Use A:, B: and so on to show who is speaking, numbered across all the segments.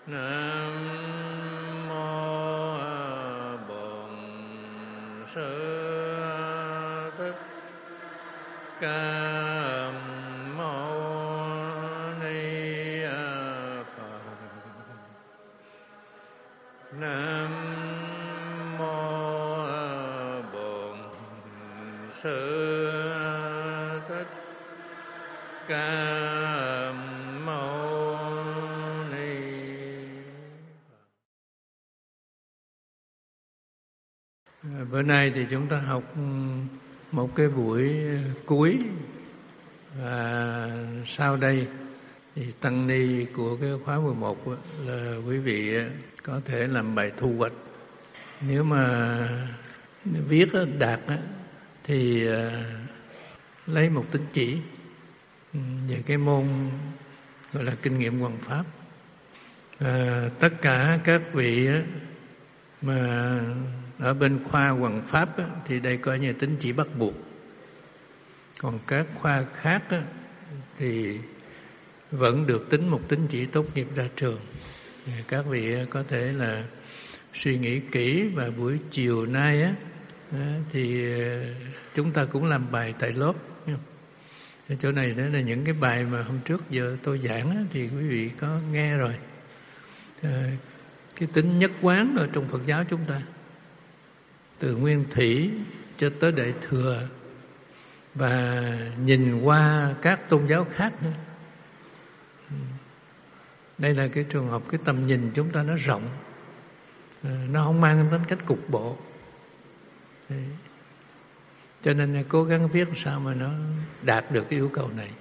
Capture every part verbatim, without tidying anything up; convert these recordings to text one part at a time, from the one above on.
A: Nam mô Bổn Sư Thích Ca Mâu Ni Phật. Nam mô Bổn Sư Thích Ca Bữa nay thì chúng ta học một cái buổi cuối, và sau đây thì tăng ni của cái khóa mười một là quý vị có thể làm bài thu hoạch. Nếu mà viết đạt thì lấy một tín chỉ về cái môn gọi là kinh nghiệm hoằng pháp. À, tất cả các vị mà ở bên khoa hoằng pháp á, thì đây coi như tín chỉ bắt buộc. Còn các khoa khác á, thì vẫn được tính một tín chỉ tốt nghiệp ra trường. Các vị có thể là suy nghĩ kỹ, và buổi chiều nay á, thì chúng ta cũng làm bài tại lớp. Ở chỗ này đó là những cái bài mà hôm trước giờ tôi giảng á, thì quý vị có nghe rồi. Cái tính nhất quán ở trong Phật giáo chúng ta, từ nguyên thủy cho tới đại thừa, và nhìn qua các tôn giáo khác nữa. Đây là cái trường hợp, cái tầm nhìn chúng ta nó rộng, nó không mang tính cách cục bộ. Cho nên cố gắng viết sao mà nó đạt được cái yêu cầu này.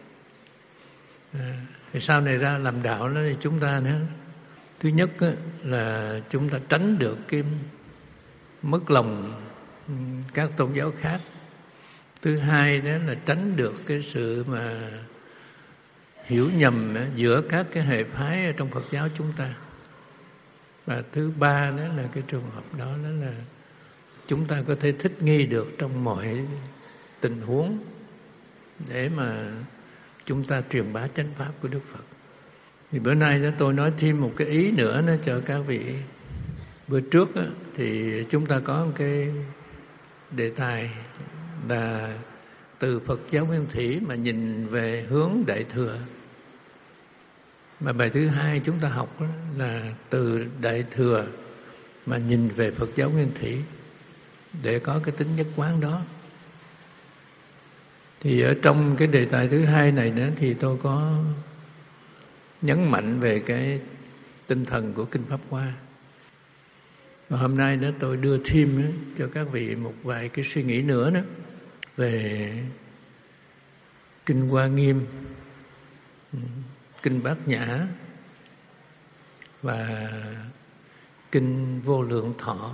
A: Thì sau này ra làm đạo đó thì chúng ta nữa, thứ nhất là chúng ta tránh được cái mất lòng các tôn giáo khác. Thứ hai đó là tránh được cái sự mà hiểu nhầm giữa các cái hệ phái ở trong Phật giáo chúng ta. Và thứ ba đó là cái trường hợp đó, đó là chúng ta có thể thích nghi được trong mọi tình huống để mà chúng ta truyền bá chánh pháp của Đức Phật. Thì bữa nay đó tôi nói thêm một cái ý nữa đó cho các vị. Bữa trước đó, thì chúng ta có một cái đề tài là từ Phật giáo nguyên thủy mà nhìn về hướng đại thừa. Mà bài thứ hai chúng ta học là từ đại thừa mà nhìn về Phật giáo nguyên thủy, để có cái tính nhất quán đó. Thì ở trong cái đề tài thứ hai này nữa thì tôi có nhấn mạnh về cái tinh thần của Kinh Pháp Hoa. Và hôm nay đó tôi đưa thêm cho các vị một vài cái suy nghĩ nữa đó về Kinh Hoa Nghiêm, Kinh Bát Nhã và Kinh Vô Lượng Thọ,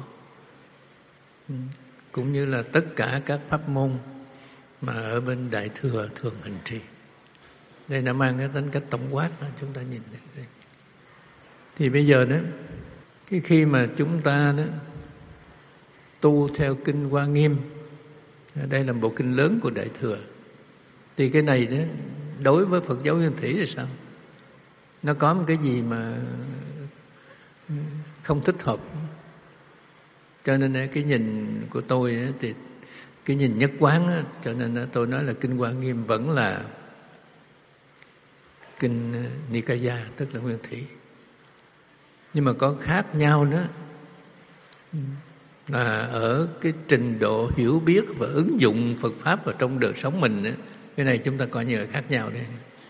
A: cũng như là tất cả các pháp môn mà ở bên Đại Thừa thường hành trì. Đây đã mang cái tính cách tổng quát đó, chúng ta nhìn đây. Thì bây giờ đó, cái khi mà chúng ta đó tu theo Kinh Hoa Nghiêm, đây là bộ kinh lớn của Đại Thừa, thì cái này đó đối với Phật giáo nguyên thủy thì sao? Nó có một cái gì mà không thích hợp. Cho nên cái nhìn của tôi thì cái nhìn nhất quán, cho nên tôi nói là Kinh Hoa Nghiêm vẫn là Kinh Nikaya, tức là nguyên thủy. Nhưng mà có khác nhau nữa là ở cái trình độ hiểu biết và ứng dụng Phật Pháp vào trong đời sống mình nữa. Cái này chúng ta coi như là khác nhau đây.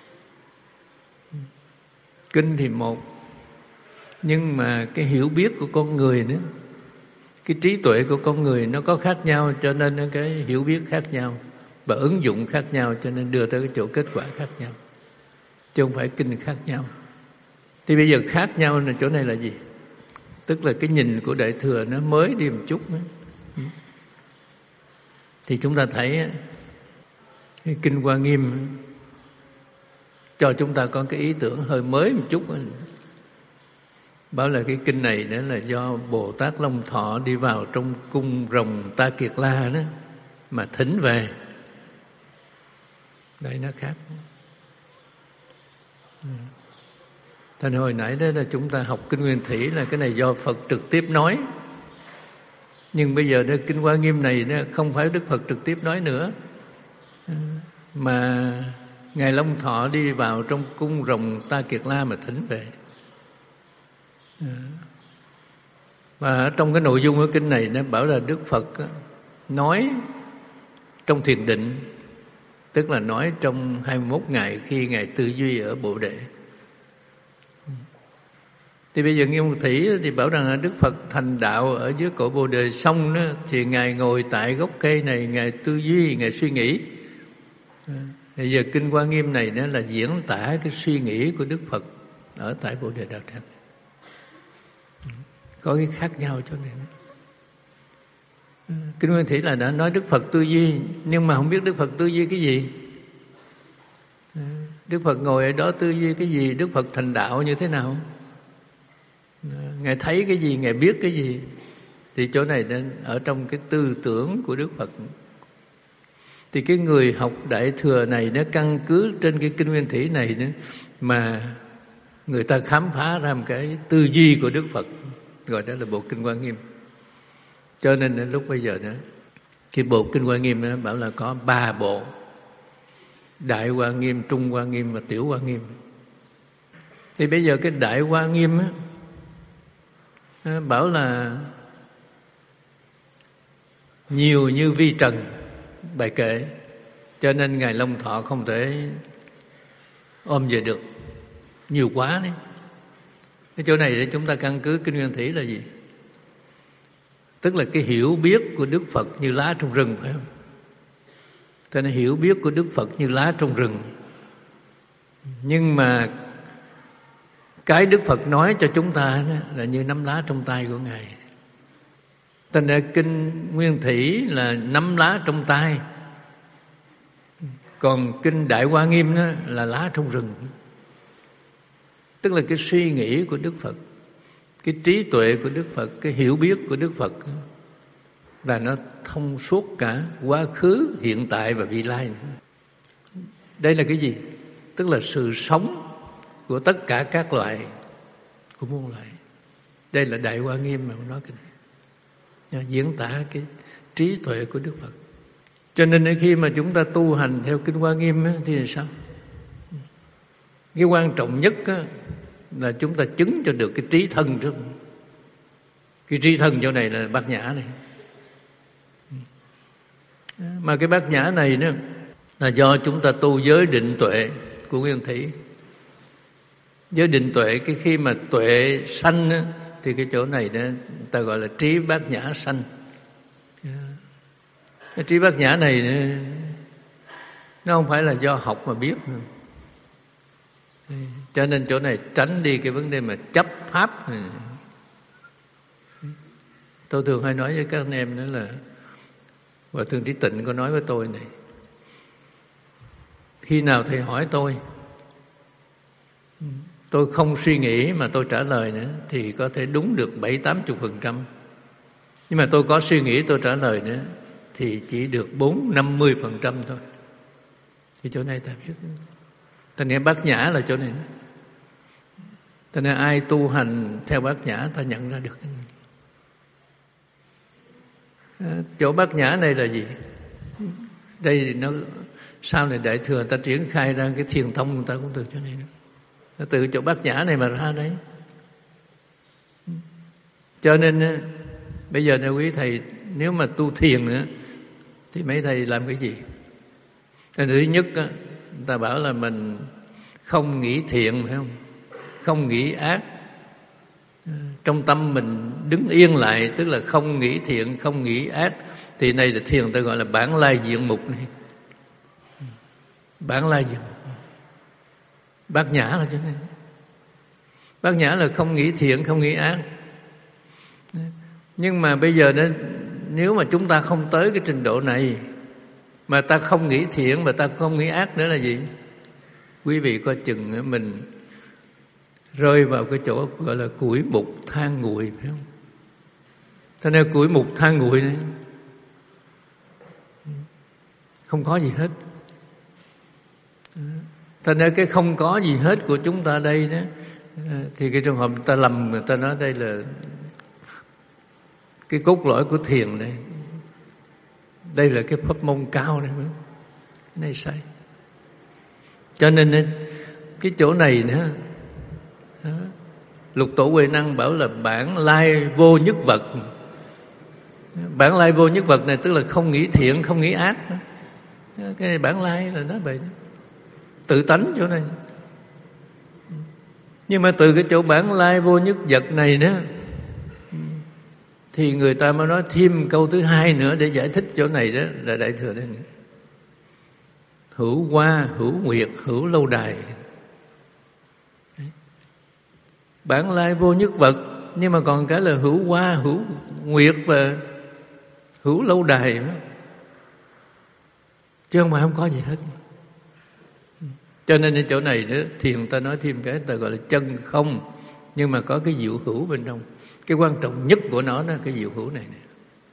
A: Kinh thì một, nhưng mà cái hiểu biết của con người nữa, cái trí tuệ của con người nó có khác nhau, cho nên cái hiểu biết khác nhau và ứng dụng khác nhau, cho nên đưa tới cái chỗ kết quả khác nhau, chứ không phải kinh khác nhau. Thì bây giờ khác nhau là chỗ này là gì? Tức là cái nhìn của Đại Thừa nó mới đi một chút nữa. Thì chúng ta thấy cái Kinh Hoa Nghiêm cho chúng ta có cái ý tưởng hơi mới một chút. Bảo là cái kinh này đó là do Bồ Tát Long Thọ đi vào trong cung rồng Ta Kiệt La đó mà thỉnh về. Đây nó khác. Thành hồi nãy đó là chúng ta học Kinh Nguyên Thủy là cái này do Phật trực tiếp nói. Nhưng bây giờ đó, Kinh Hoa Nghiêm này đó, không phải Đức Phật trực tiếp nói nữa, mà Ngài Long Thọ đi vào trong cung rồng Ta Kiệt La mà thỉnh về. Và trong cái nội dung của kinh này nó bảo là Đức Phật nói trong thiền định, tức là nói trong hai mươi mốt ngày khi Ngài tư duy ở Bồ Đề. Thì bây giờ Nghiêm Thủy thì bảo rằng là Đức Phật thành đạo ở dưới cội Bồ Đề xong đó, thì Ngài ngồi tại gốc cây này, Ngài tư duy, Ngài suy nghĩ. Bây giờ Kinh Hoa Nghiêm này đó là diễn tả cái suy nghĩ của Đức Phật ở tại Bồ Đề Đạo Tràng. Có cái khác nhau cho nên Kinh Nguyên Thủy là đã nói Đức Phật tư duy, nhưng mà không biết Đức Phật tư duy cái gì. Đức Phật ngồi ở đó tư duy cái gì, Đức Phật thành đạo như thế nào, Ngài thấy cái gì, Ngài biết cái gì. Thì chỗ này nên ở trong cái tư tưởng của Đức Phật. Thì cái người học Đại Thừa này nó căn cứ trên cái Kinh Nguyên Thủy này nữa mà người ta khám phá ra một cái tư duy của Đức Phật, gọi đó là bộ Kinh Hoa Nghiêm. Cho nên đến lúc bây giờ nữa, cái bộ Kinh Hoa Nghiêm nó bảo là có ba bộ: Đại Hoa Nghiêm, Trung Hoa Nghiêm và Tiểu Hoa Nghiêm. Thì bây giờ cái Đại Hoa Nghiêm á, bảo là nhiều như vi trần bài kệ, cho nên Ngài Long Thọ không thể ôm về được, nhiều quá đấy. Cái chỗ này để chúng ta căn cứ Kinh Nguyên Thủy là gì? Tức là cái hiểu biết của Đức Phật như lá trong rừng, phải không? Cho nên hiểu biết của Đức Phật như lá trong rừng. Nhưng mà cái Đức Phật nói cho chúng ta là như nắm lá trong tay của Ngài. Thành ra Kinh Nguyên Thủy là nắm lá trong tay, còn Kinh Đại Hoa Nghiêm đó là lá trong rừng. Tức là cái suy nghĩ của Đức Phật, cái trí tuệ của Đức Phật, cái hiểu biết của Đức Phật là nó thông suốt cả quá khứ, hiện tại và vị lai nữa. Đây là cái gì? Tức là sự sống của tất cả các loài, của muôn loài. Đây là Đại Hoa Nghiêm mà nói cái này, diễn tả cái trí tuệ của Đức Phật. Cho nên khi mà chúng ta tu hành theo Kinh Hoa Nghiêm á, thì sao? Cái quan trọng nhất á, là chúng ta chứng cho được cái trí thân trước. Cái trí thân chỗ này là Bát Nhã này. Mà cái Bát Nhã này nữa là do chúng ta tu giới định tuệ của Nguyên Thủy. Giới định tuệ, cái khi mà tuệ sanh á, thì cái chỗ này đó, ta gọi là trí Bát Nhã sanh. Cái trí Bát Nhã này nó, nó không phải là do học mà biết nữa. Cho nên chỗ này tránh đi cái vấn đề mà chấp pháp. Tôi thường hay nói với các anh em đó là, và Thượng Trí Tịnh có nói với tôi này, khi nào thầy hỏi tôi, tôi không suy nghĩ mà tôi trả lời nữa, thì có thể đúng được bảy tám chục phần trăm. Nhưng mà tôi có suy nghĩ tôi trả lời nữa, thì chỉ được bốn năm mươi phần trăm thôi. Thì chỗ này ta biết. Thành ra Bát Nhã là chỗ này đó. Thành ra ai tu hành theo Bát Nhã ta nhận ra được cái này. Chỗ Bát Nhã này là gì? Đây nó sau này Đại Thừa ta triển khai ra cái thiền thông, người ta cũng từ chỗ này nữa. Nó từ chỗ Bát Nhã này mà ra đấy. Cho nên bây giờ nè quý thầy, nếu mà tu thiền nữa thì mấy thầy làm cái gì? Cái thứ nhất á, người ta bảo là mình không nghĩ thiện, phải không? Không nghĩ ác. Trong tâm mình đứng yên lại, tức là không nghĩ thiện, không nghĩ ác. Thì này là thiền, ta gọi là bản lai diện mục này. Bản lai diện mục. Bát Nhã là chỗ này. Bát Nhã là không nghĩ thiện, không nghĩ ác. Nhưng mà bây giờ đó, nếu mà chúng ta không tới cái trình độ này, mà ta không nghĩ thiện, mà ta không nghĩ ác nữa là gì? Quý vị coi chừng mình rơi vào cái chỗ gọi là củi mục than nguội, phải không? Thế nên củi mục than nguội này không có gì hết. Thế nên cái không có gì hết của chúng ta đây đó Thì cái trường hợp người ta lầm, người ta nói đây là cái cốt lõi của thiền đây, đây là cái pháp môn cao này, cái này sai. Cho nên cái chỗ này nữa, Lục Tổ Huệ Năng bảo là bản lai vô nhất vật. Bản lai vô nhất vật này tức là không nghĩ thiện, không nghĩ ác. Cái này bản lai là nói vậy đó. Tự tánh chỗ này. Nhưng mà từ cái chỗ bản lai vô nhất vật này đó, thì người ta mới nói thêm câu thứ hai nữa để giải thích chỗ này, đó là Đại Thừa đây nữa. Hữu hoa, hữu nguyệt, hữu lâu đài. Bản lai vô nhất vật, nhưng mà còn cái là hữu hoa, hữu nguyệt và hữu lâu đài đó. Chứ không phải không có gì hết. Cho nên ở chỗ này nữa, thiền ta nói thêm cái ta gọi là chân không, nhưng mà có cái diệu hữu bên trong. Cái quan trọng nhất của nó là cái diệu hữu này nè.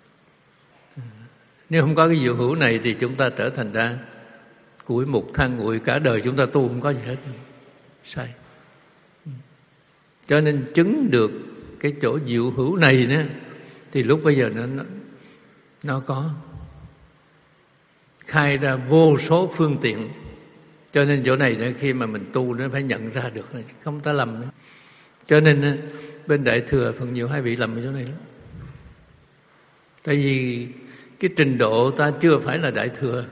A: Nếu không có cái diệu hữu này thì chúng ta trở thành ra củi mục than nguội, cả đời chúng ta tu không có gì hết. Sai. Cho nên chứng được cái chỗ diệu hữu này nữa, thì lúc bây giờ nó, nó, nó có khai ra vô số phương tiện. Cho nên chỗ này nữa, khi mà mình tu nó phải nhận ra được, không ta lầm nữa. Cho nên bên Đại Thừa phần nhiều hai vị lầm ở chỗ này lắm. Tại vì cái trình độ ta chưa phải là Đại Thừa.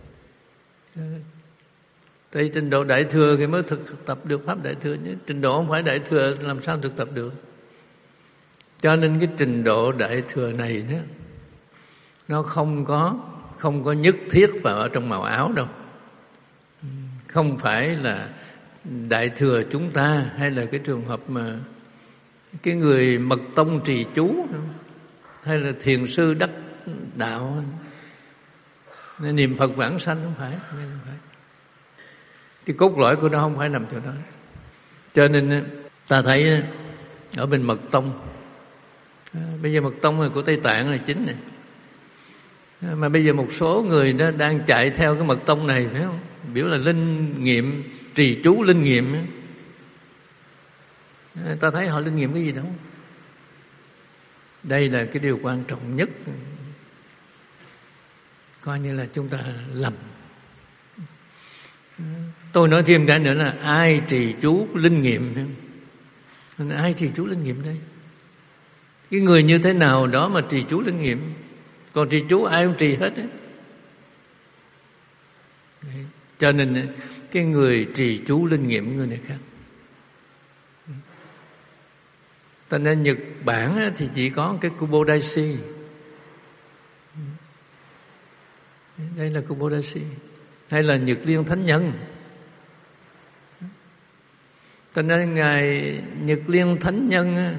A: Tại vì trình độ Đại Thừa thì mới thực tập được pháp Đại Thừa, chứ trình độ không phải Đại Thừa làm sao thực tập được. Cho nên cái trình độ Đại Thừa này đó, nó không có không có nhất thiết vào ở trong màu áo đâu. Không phải là Đại Thừa chúng ta, hay là cái trường hợp mà cái người mật tông trì chú, hay là thiền sư đắc đạo, nên niệm Phật vãng sanh, không phải, không phải. Cái cốt lõi của nó không phải nằm chỗ đó. Cho nên ta thấy ở bên mật tông, bây giờ mật tông là của Tây Tạng là chính này, mà bây giờ một số người đó đang chạy theo cái mật tông này, phải không? Biểu là linh nghiệm, trì chú linh nghiệm. Ta thấy họ linh nghiệm cái gì đâu. Đây là cái điều quan trọng nhất, coi như là chúng ta lầm. Tôi nói thêm cái nữa là ai trì chú linh nghiệm. Ai trì chú linh nghiệm đây? Cái người như thế nào đó mà trì chú linh nghiệm? Còn trì chú ai cũng trì hết ấy. Cho nên cái người trì chú linh nghiệm người này khác. Tại nên Nhật Bản thì chỉ có cái Kubodashi. Đây là Kubodashi. Hay là Nhật Liên Thánh Nhân. Tại nên Ngài Nhật Liên Thánh Nhân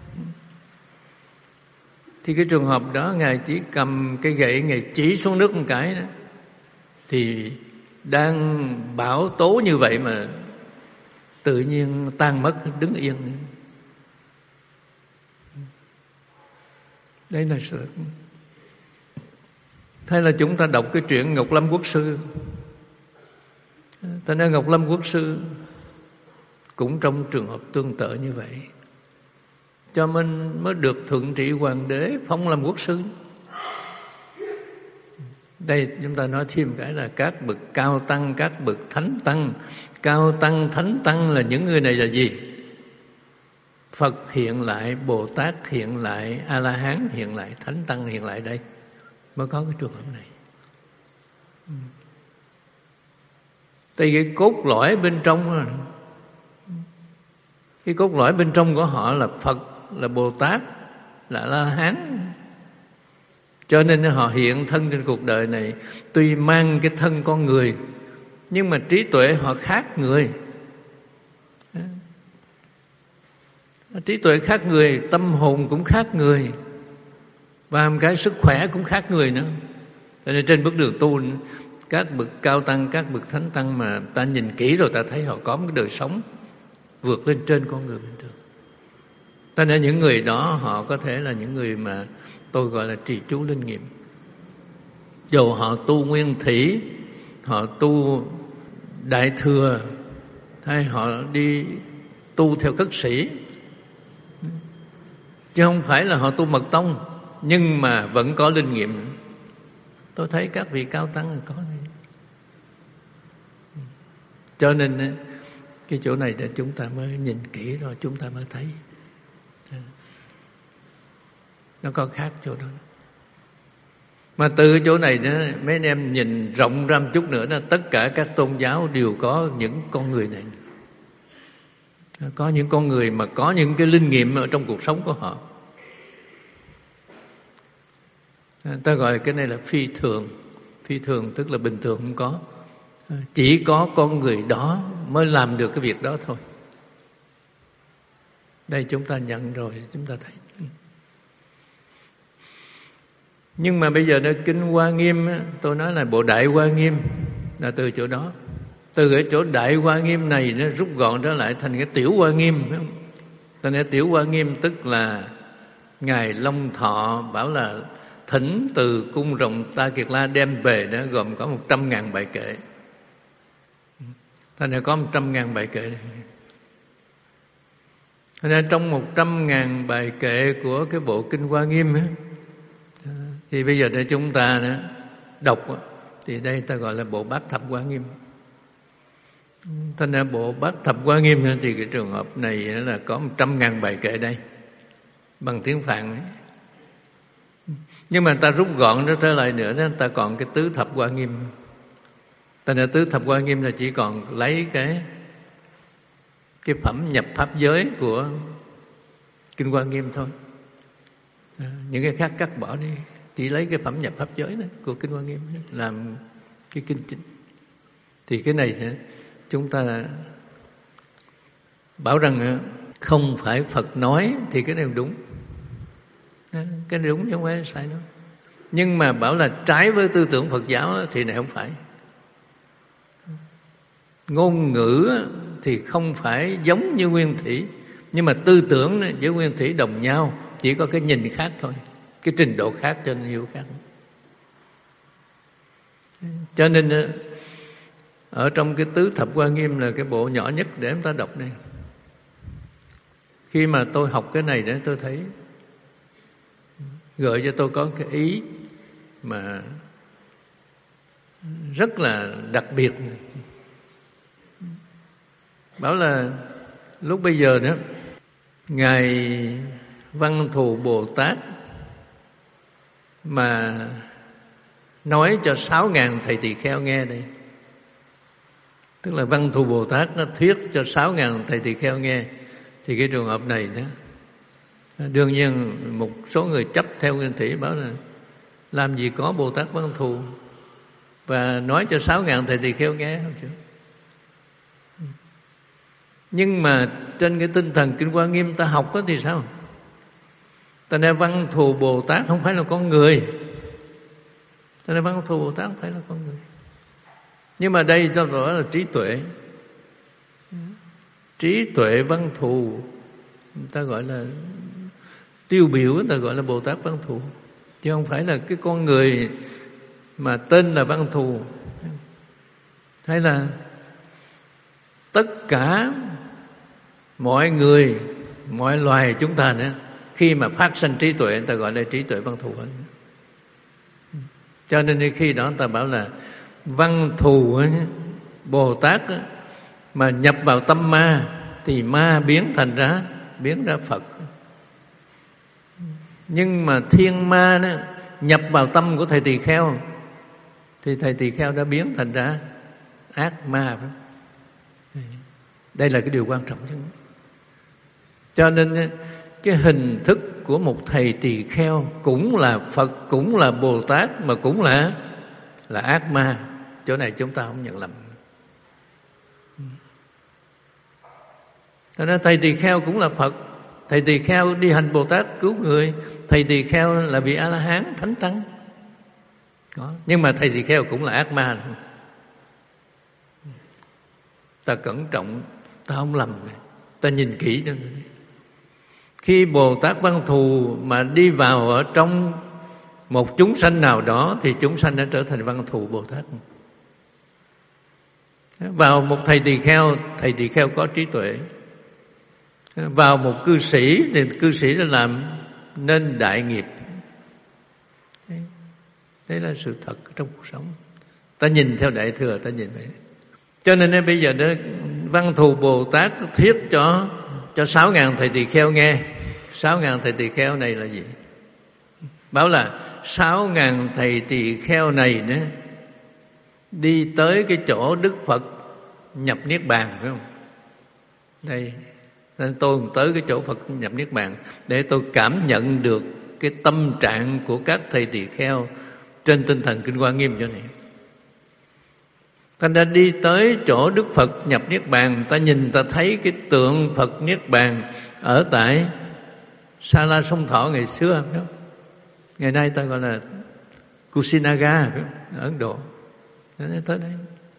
A: thì cái trường hợp đó Ngài chỉ cầm cái gậy, Ngài chỉ xuống nước một cái đó, thì đang bão tố như vậy mà tự nhiên tan mất, đứng yên. Đây là sự. Hay là chúng ta đọc cái chuyện Ngọc Lâm Quốc Sư. Ta nói Ngọc Lâm Quốc Sư cũng trong trường hợp tương tự như vậy, cho nên mới được Thượng Trị Hoàng đế phong làm quốc sư. Đây chúng ta nói thêm cái là các bậc cao tăng, các bậc thánh tăng. Cao tăng, thánh tăng là những người này là gì? Phật hiện lại, Bồ Tát hiện lại, A-la-hán hiện lại, thánh tăng hiện lại, đây mới có cái trường hợp này. Tại vì cái cốt lõi bên trong, cái cốt lõi bên trong của họ là Phật, là Bồ Tát, là A-la-hán. Cho nên họ hiện thân trên cuộc đời này, tuy mang cái thân con người, nhưng mà trí tuệ họ khác người. Trí tuệ khác người, tâm hồn cũng khác người, và một cái sức khỏe cũng khác người nữa. Cho nên trên bước đường tu, các bậc cao tăng, các bậc thánh tăng mà ta nhìn kỹ rồi ta thấy họ có một cái đời sống vượt lên trên con người bình thường. Cho nên những người đó họ có thể là những người mà tôi gọi là trì chú linh nghiệm. Dù họ tu nguyên thủy, họ tu đại thừa, hay họ đi tu theo khất sĩ, chứ không phải là họ tu mật tông, nhưng mà vẫn có linh nghiệm. Tôi thấy các vị cao tăng là có này. Cho nên cái chỗ này để chúng ta mới nhìn kỹ rồi chúng ta mới thấy nó có khác chỗ đó. Mà từ chỗ này đó, mấy anh em nhìn rộng ra một chút nữa đó, tất cả các tôn giáo đều có những con người này, có những con người mà có những cái linh nghiệm ở trong cuộc sống của họ. Ta gọi cái này là phi thường. Phi thường tức là bình thường không có, chỉ có con người đó mới làm được cái việc đó thôi. Đây chúng ta nhận rồi, chúng ta thấy. Nhưng mà bây giờ nó Kinh Hoa Nghiêm, tôi nói là bộ Đại Hoa Nghiêm là từ chỗ đó. Từ cái chỗ Đại Hoa Nghiêm này nó rút gọn trở lại thành cái Tiểu Hoa Nghiêm. Thành cái Tiểu Hoa Nghiêm tức là Ngài Long Thọ bảo là thỉnh từ cung rồng Ta Kiệt La đem về đó, gồm có một trăm ngàn bài kệ. Thành ra có một trăm ngàn bài kệ. Thành ra trong một trăm ngàn bài kệ của cái bộ Kinh Hoa Nghiêm ấy, thì bây giờ để chúng ta đó, đọc thì đây ta gọi là bộ Bát Thập Hoa Nghiêm. Thành ra bộ Bát Thập Hoa Nghiêm thì cái trường hợp này là có một trăm ngàn bài kệ đây bằng tiếng Phạn ấy. Nhưng mà ta rút gọn nó trở lại nữa đó, ta còn cái Tứ Thập Hoa Nghiêm. Thành ra Tứ Thập Hoa Nghiêm là chỉ còn lấy cái cái phẩm nhập pháp giới của Kinh Hoa Nghiêm thôi. À, những cái khác cắt bỏ đi, chỉ lấy cái phẩm nhập pháp giới đó của Kinh Hoa Nghiêm làm cái kinh chính. Thì cái này chúng ta bảo rằng không phải Phật nói thì cái này đúng, cái này đúng chứ không phải sai đâu. Nhưng mà bảo là trái với tư tưởng Phật giáo thì này không phải. Ngôn ngữ thì không phải giống như nguyên thủy, nhưng mà tư tưởng với nguyên thủy đồng nhau, chỉ có cái nhìn khác thôi, cái trình độ khác cho nên hiểu khác. Cho nên ở trong cái Tứ Thập Hoa Nghiêm là cái bộ nhỏ nhất để chúng ta đọc đây. Khi mà tôi học cái này để tôi thấy gợi cho tôi có cái ý mà rất là đặc biệt. Bảo là lúc bây giờ đó, Ngài Văn Thù Bồ Tát mà nói cho sáu ngàn thầy tỳ kheo nghe đây. Tức là Văn Thù Bồ Tát nó thuyết cho sáu ngàn thầy tỳ kheo nghe. Thì cái trường hợp này đó, đương nhiên một số người chấp theo nguyên thủy bảo là làm gì có Bồ Tát Văn Thù và nói cho sáu ngàn thầy tỳ kheo nghe không chứ. Nhưng mà trên cái tinh thần Kinh Hoa Nghiêm ta học đó thì sao? Ta nói Văn Thù Bồ Tát không phải là con người. Ta nói Văn Thù Bồ Tát không phải là con người. Nhưng mà đây ta gọi là trí tuệ. Trí tuệ Văn Thù, ta gọi là tiêu biểu, ta gọi là Bồ Tát Văn Thù, chứ không phải là cái con người mà tên là Văn Thù. Hay là tất cả mọi người, mọi loài chúng ta nữa, khi mà phát sinh trí tuệ, người ta gọi là trí tuệ Văn Thù. Cho nên khi đó người ta bảo là Văn Thù ấy, Bồ Tát ấy, mà nhập vào tâm ma thì ma biến thành ra biến ra Phật. Nhưng mà thiên ma đó, nhập vào tâm của thầy tỳ kheo thì thầy tỳ kheo đã biến thành ra ác ma. Đây là cái điều quan trọng nhất. Cho nên cái hình thức của một thầy tỳ kheo cũng là Phật, cũng là Bồ Tát, mà cũng là là ác ma. Chỗ này chúng ta không nhận lầm. Cho nên thầy tỳ kheo cũng là Phật. Thầy tỳ kheo đi hành Bồ Tát cứu người. Thầy tỳ kheo là vị A-la-hán, thánh tăng. Đó. Nhưng mà thầy tỳ kheo cũng là ác ma. Ta cẩn trọng, ta không lầm. Ta nhìn kỹ cho nên. Khi Bồ Tát Văn Thù mà đi vào ở trong một chúng sanh nào đó thì chúng sanh đã trở thành Văn Thù Bồ Tát. Vào một thầy tỳ kheo, thầy tỳ kheo có trí tuệ, vào một cư sĩ thì cư sĩ đã làm nên đại nghiệp. Đấy, đấy là sự thật trong cuộc sống. Ta nhìn theo Đại Thừa, ta nhìn vậy. Cho nên bây giờ đó, Văn Thù Bồ Tát thuyết cho cho sáu ngàn thầy tỳ kheo nghe. Sáu ngàn thầy tỳ kheo này là gì? Bảo là sáu ngàn thầy tỳ kheo này nữa đi tới cái chỗ Đức Phật nhập Niết Bàn, phải không? Đây, nên tôi tới cái chỗ Phật nhập Niết Bàn để tôi cảm nhận được cái tâm trạng của các thầy tỳ kheo trên tinh thần Kinh Hoa Nghiêm cho này. Ta đã đi tới chỗ Đức Phật nhập Niết Bàn, ta nhìn ta thấy cái tượng Phật Niết Bàn ở tại Sa La Sông Thọ ngày xưa, phải không? Ngày nay ta gọi là Kusinaga ở Ấn Độ. Tới đây.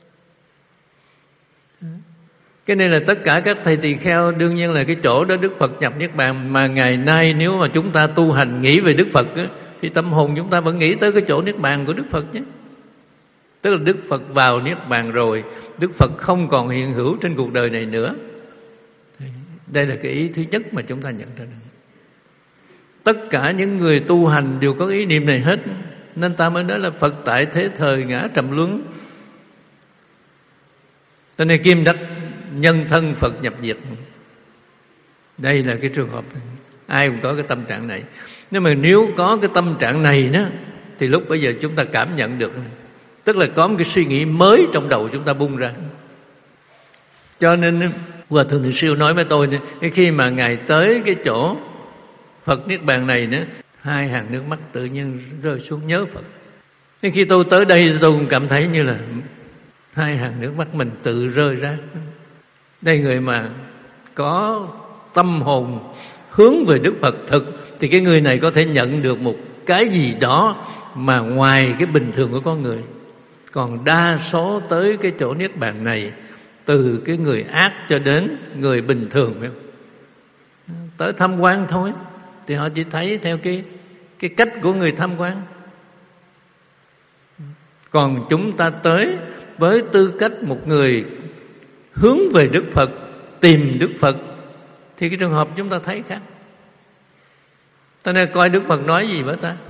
A: Cái này là tất cả các thầy tỳ kheo, đương nhiên là cái chỗ đó Đức Phật nhập Niết Bàn. Mà ngày nay nếu mà chúng ta tu hành nghĩ về Đức Phật á, thì tâm hồn chúng ta vẫn nghĩ tới cái chỗ Niết Bàn của Đức Phật nhé. Tức là Đức Phật vào Niết Bàn rồi, Đức Phật không còn hiện hữu trên cuộc đời này nữa. Đây là cái ý thứ nhất mà chúng ta nhận ra được. Tất cả những người tu hành đều có ý niệm này hết. Nên ta mới nói là Phật tại thế thời ngã trầm luân. Cho nên kim đắc nhân thân Phật nhập diệt. Đây là cái trường hợp này. Ai cũng có cái tâm trạng này. Nhưng mà nếu có cái tâm trạng này đó, thì lúc bây giờ chúng ta cảm nhận được. Tức là có một cái suy nghĩ mới trong đầu chúng ta bung ra. Cho nên Hòa Thượng Thiền Siêu nói với tôi, khi mà Ngài tới cái chỗ Phật Niết Bàn này nữa, hai hàng nước mắt tự nhiên rơi xuống nhớ Phật. Nên khi tôi tới đây tôi cũng cảm thấy như là hai hàng nước mắt mình tự rơi ra. Đây, người mà có tâm hồn hướng về Đức Phật thực thì cái người này có thể nhận được một cái gì đó mà ngoài cái bình thường của con người. Còn đa số tới cái chỗ Niết Bàn này, từ cái người ác cho đến người bình thường, phải không? Tới tham quan thôi thì họ chỉ thấy theo cái cái cách của người tham quan. Còn chúng ta tới với tư cách một người hướng về Đức Phật, tìm Đức Phật, thì cái trường hợp chúng ta thấy khác. Ta nên coi Đức Phật nói gì với ta.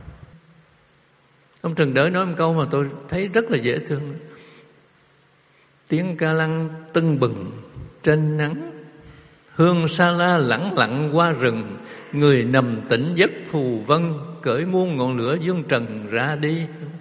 A: Ông Trần Đới nói một câu mà tôi thấy rất là dễ thương. Tiếng ca lăng tưng bừng trên nắng, hương sa la lẳng lặng qua rừng, người nằm tỉnh giấc phù vân, cởi muôn ngọn lửa dương trần ra đi.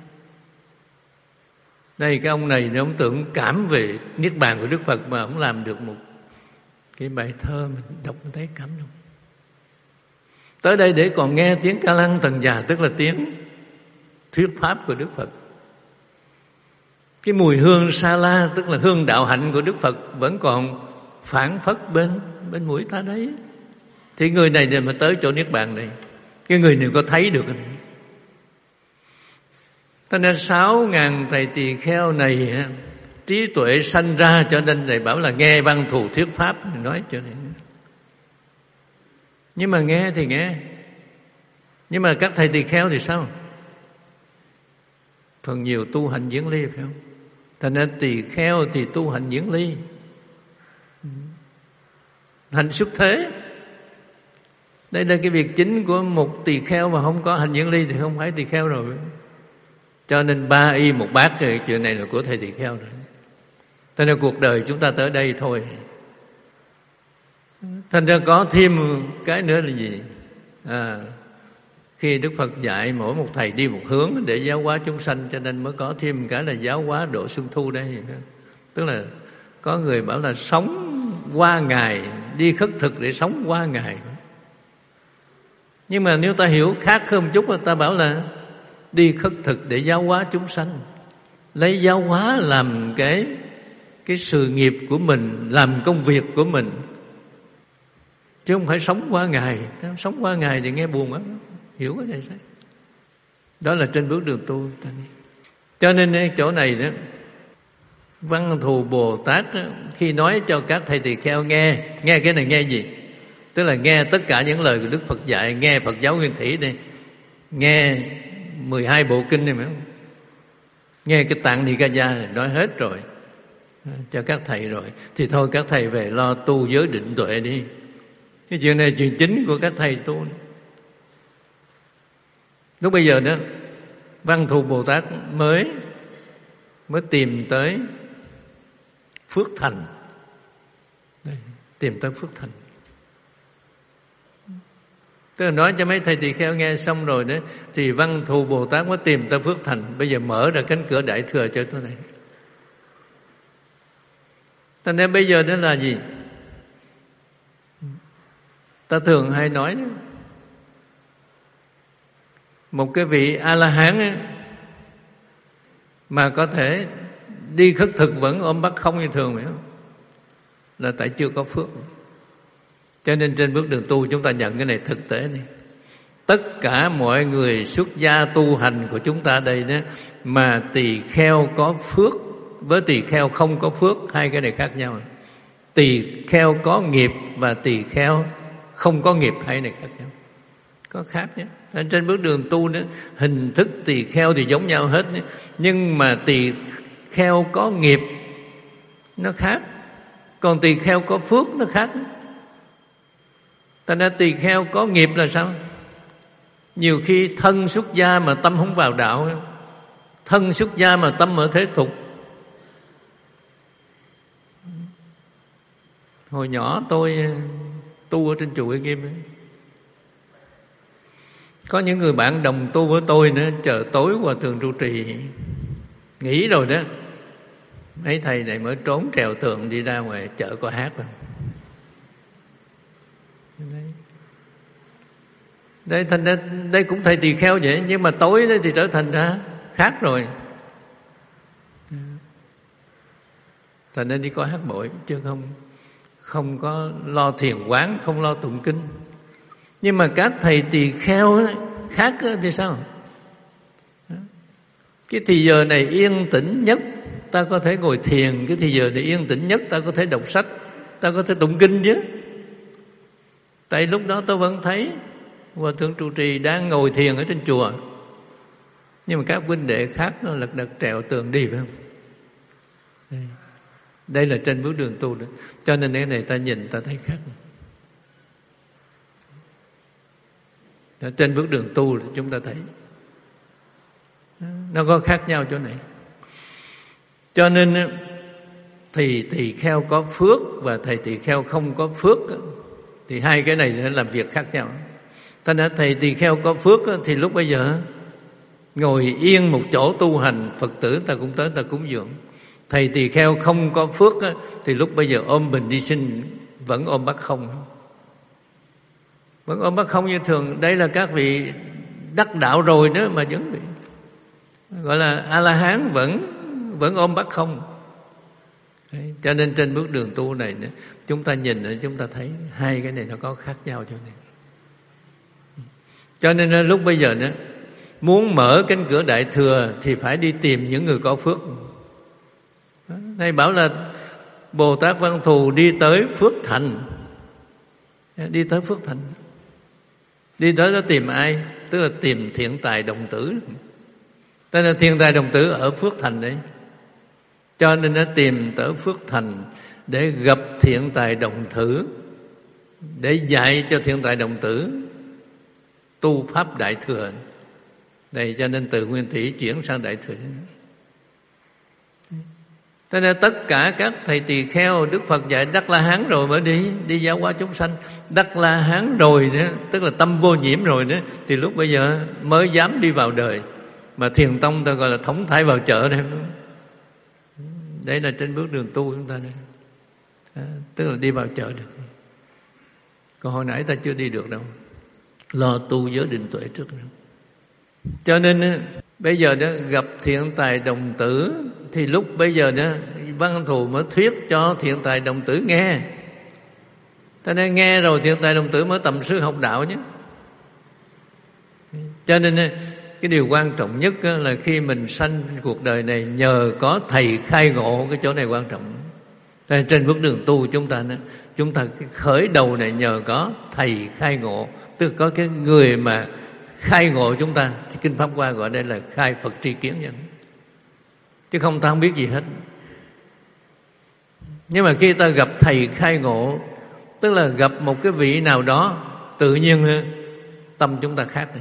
A: Đây, cái ông này ông tưởng cảm về Niết Bàn của Đức Phật mà ông làm được một cái bài thơ mình đọc mình thấy cảm động. Tới đây để còn nghe tiếng ca lăng tần già, tức là tiếng thuyết pháp của Đức Phật. Cái mùi hương sa la, tức là hương đạo hạnh của Đức Phật, vẫn còn phảng phất bên bên mũi ta đấy. Thì người này để mà tới chỗ Niết Bàn này, cái người này có thấy được cái này. Cho nên sáu ngàn thầy tỳ kheo này trí tuệ sanh ra, cho nên thầy bảo là nghe Văn Thù thuyết pháp, nói cho nên. Nhưng mà nghe thì nghe, nhưng mà các thầy tỳ kheo thì sao? Phần nhiều tu hành diễn ly, phải không? Thành nên tỳ kheo thì tu hành diễn ly, hành xuất thế. Đây là cái việc chính của một tỳ kheo, mà không có hành diễn ly thì không phải tỳ kheo rồi. Cho nên ba y một bát, cái chuyện này là của thầy tỳ kheo rồi. Cho nên cuộc đời chúng ta tới đây thôi. Thành ra có thêm cái nữa là gì? À, khi Đức Phật dạy mỗi một thầy đi một hướng để giáo hóa chúng sanh, cho nên mới có thêm cái là giáo hóa độ xuân thu đây. Tức là có người bảo là sống qua ngày, đi khất thực để sống qua ngày. Nhưng mà nếu ta hiểu khác hơn một chút, ta bảo là đi khất thực để giáo hóa chúng sanh, lấy giáo hóa làm cái cái sự nghiệp của mình, làm công việc của mình, chứ không phải sống qua ngày. Sống qua ngày thì nghe buồn lắm. Hiểu cái này sao? Đó là trên bước đường tu. Cho nên chỗ này đó, Văn Thù Bồ Tát đó, khi nói cho các thầy tỳ kheo nghe, nghe cái này nghe gì? Tức là nghe tất cả những lời của Đức Phật dạy, nghe Phật giáo Nguyên Thủy đây, nghe mười hai bộ kinh này, phải không? Nghe cái Tạng Nikaya này nói hết rồi cho các thầy rồi, thì thôi các thầy về lo tu giới định tuệ đi. Cái chuyện này chuyện chính của các thầy tu. Lúc bây giờ đó, Văn Thù Bồ Tát mới mới tìm tới phước thành. Đây, tìm tới phước thành. Tức là nói cho mấy thầy tỳ kheo nghe xong rồi đó, thì Văn Thù Bồ Tát mới tìm tới phước thành. Bây giờ mở ra cánh cửa đại thừa cho tôi này. Cho nên bây giờ đó là gì? Ta thường hay nói đó, một cái vị A-la-hán ấy, mà có thể đi khất thực vẫn ôm bắt không như thường vậy đó, là tại chưa có phước. Cho nên trên bước đường tu chúng ta nhận cái này thực tế này. Tất cả mọi người xuất gia tu hành của chúng ta đây đó, mà tỳ kheo có phước với tỳ kheo không có phước, hai cái này khác nhau. Tỳ kheo có nghiệp và tỳ kheo không có nghiệp, hai này khác nhau, có khác nhé. Trên bước đường tu đó, hình thức tỳ kheo thì giống nhau hết nhé. Nhưng mà tỳ kheo có nghiệp nó khác, còn tỳ kheo có phước nó khác. Thành ra tỳ kheo có nghiệp là sao? Nhiều khi thân xuất gia mà tâm không vào đạo, thân xuất gia mà tâm ở thế tục. Hồi nhỏ tôi tu ở trên chùa Uy Nghiêm ấy, có những người bạn đồng tu với tôi nữa, chờ tối hòa thượng trụ trì nghỉ rồi đó, mấy thầy này mới trốn trèo tường đi ra ngoài chợ coi hát rồi. Đấy. Đây thành ra đây cũng thầy tỳ kheo vậy, nhưng mà tối đó thì trở thành ra khác rồi. Thành ra đi coi hát bội chứ không không có lo thiền quán, không lo tụng kinh. Nhưng mà các thầy tỳ kheo khác thì sao? Cái thì giờ này yên tĩnh nhất ta có thể ngồi thiền, cái thì giờ này yên tĩnh nhất ta có thể đọc sách, ta có thể tụng kinh chứ. Tại lúc đó tôi vẫn thấy hòa thượng trụ trì đang ngồi thiền ở trên chùa, nhưng mà các huynh đệ khác nó lật đật trèo tường đi, phải không? Đây, đây là trên bước đường tu đó. Cho nên cái này ta nhìn ta thấy khác. Trên bước đường tu chúng ta thấy nó có khác nhau chỗ này. Cho nên thì tỳ kheo có phước và thầy tỳ kheo không có phước, thì hai cái này nó làm việc khác nhau. Thành ra thầy tỳ kheo có phước thì lúc bây giờ ngồi yên một chỗ tu hành, Phật tử ta cũng tới ta cúng dường. Thầy tỳ kheo không có phước thì lúc bây giờ ôm bình đi sinh vẫn ôm bắt không, vẫn ôm bắt không như thường. Đây là các vị đắc đạo rồi nữa mà vẫn bị gọi là A-la-hán, vẫn vẫn ôm bắt không. Đấy, cho nên trên bước đường tu này nữa, chúng ta nhìn chúng ta thấy hai cái này nó có khác nhau chỗ này. Cho nên lúc bây giờ nữa, muốn mở cánh cửa đại thừa thì phải đi tìm những người có phước. Đây bảo là Bồ Tát Văn Thù đi tới phước thành, đi tới phước thành, đi tới đó tìm ai? Tức là tìm thiện tài đồng tử. Tức là thiện tài đồng tử ở phước thành đấy. Cho nên nó tìm tới phước thành để gặp thiện tài đồng tử, để dạy cho thiện tài đồng tử tu pháp đại thừa. Đây cho nên từ nguyên thủy chuyển sang đại thừa. Cho nên tất cả các thầy tỳ kheo Đức Phật dạy đắc la hán rồi mới đi đi giáo hóa chúng sanh. Đắc la hán rồi nữa, tức là tâm vô nhiễm rồi nữa, thì lúc bây giờ mới dám đi vào đời. Mà thiền tông ta gọi là thống thái vào chợ đây. Đấy là trên bước đường tu chúng ta đây. À, tức là đi vào chợ được. Còn hồi nãy ta chưa đi được đâu, lo tu giới định tuệ trước đâu. Cho nên bây giờ đó gặp thiện tài đồng tử thì lúc bây giờ đó Văn Thù mới thuyết cho thiện tài đồng tử nghe. Ta nên nghe rồi thiện tài đồng tử mới tầm sư học đạo nhé. Cho nên cái điều quan trọng nhất là khi mình sanh cuộc đời này nhờ có thầy khai ngộ, cái chỗ này quan trọng. Trên bước đường tu chúng ta chúng ta cái khởi đầu này nhờ có thầy khai ngộ, tức là có cái người mà khai ngộ chúng ta, thì Kinh Pháp Hoa gọi đây là khai Phật tri kiến nhân. Chứ không ta không biết gì hết. Nhưng mà khi ta gặp thầy khai ngộ Tức là gặp một cái vị nào đó tự nhiên tâm chúng ta khác.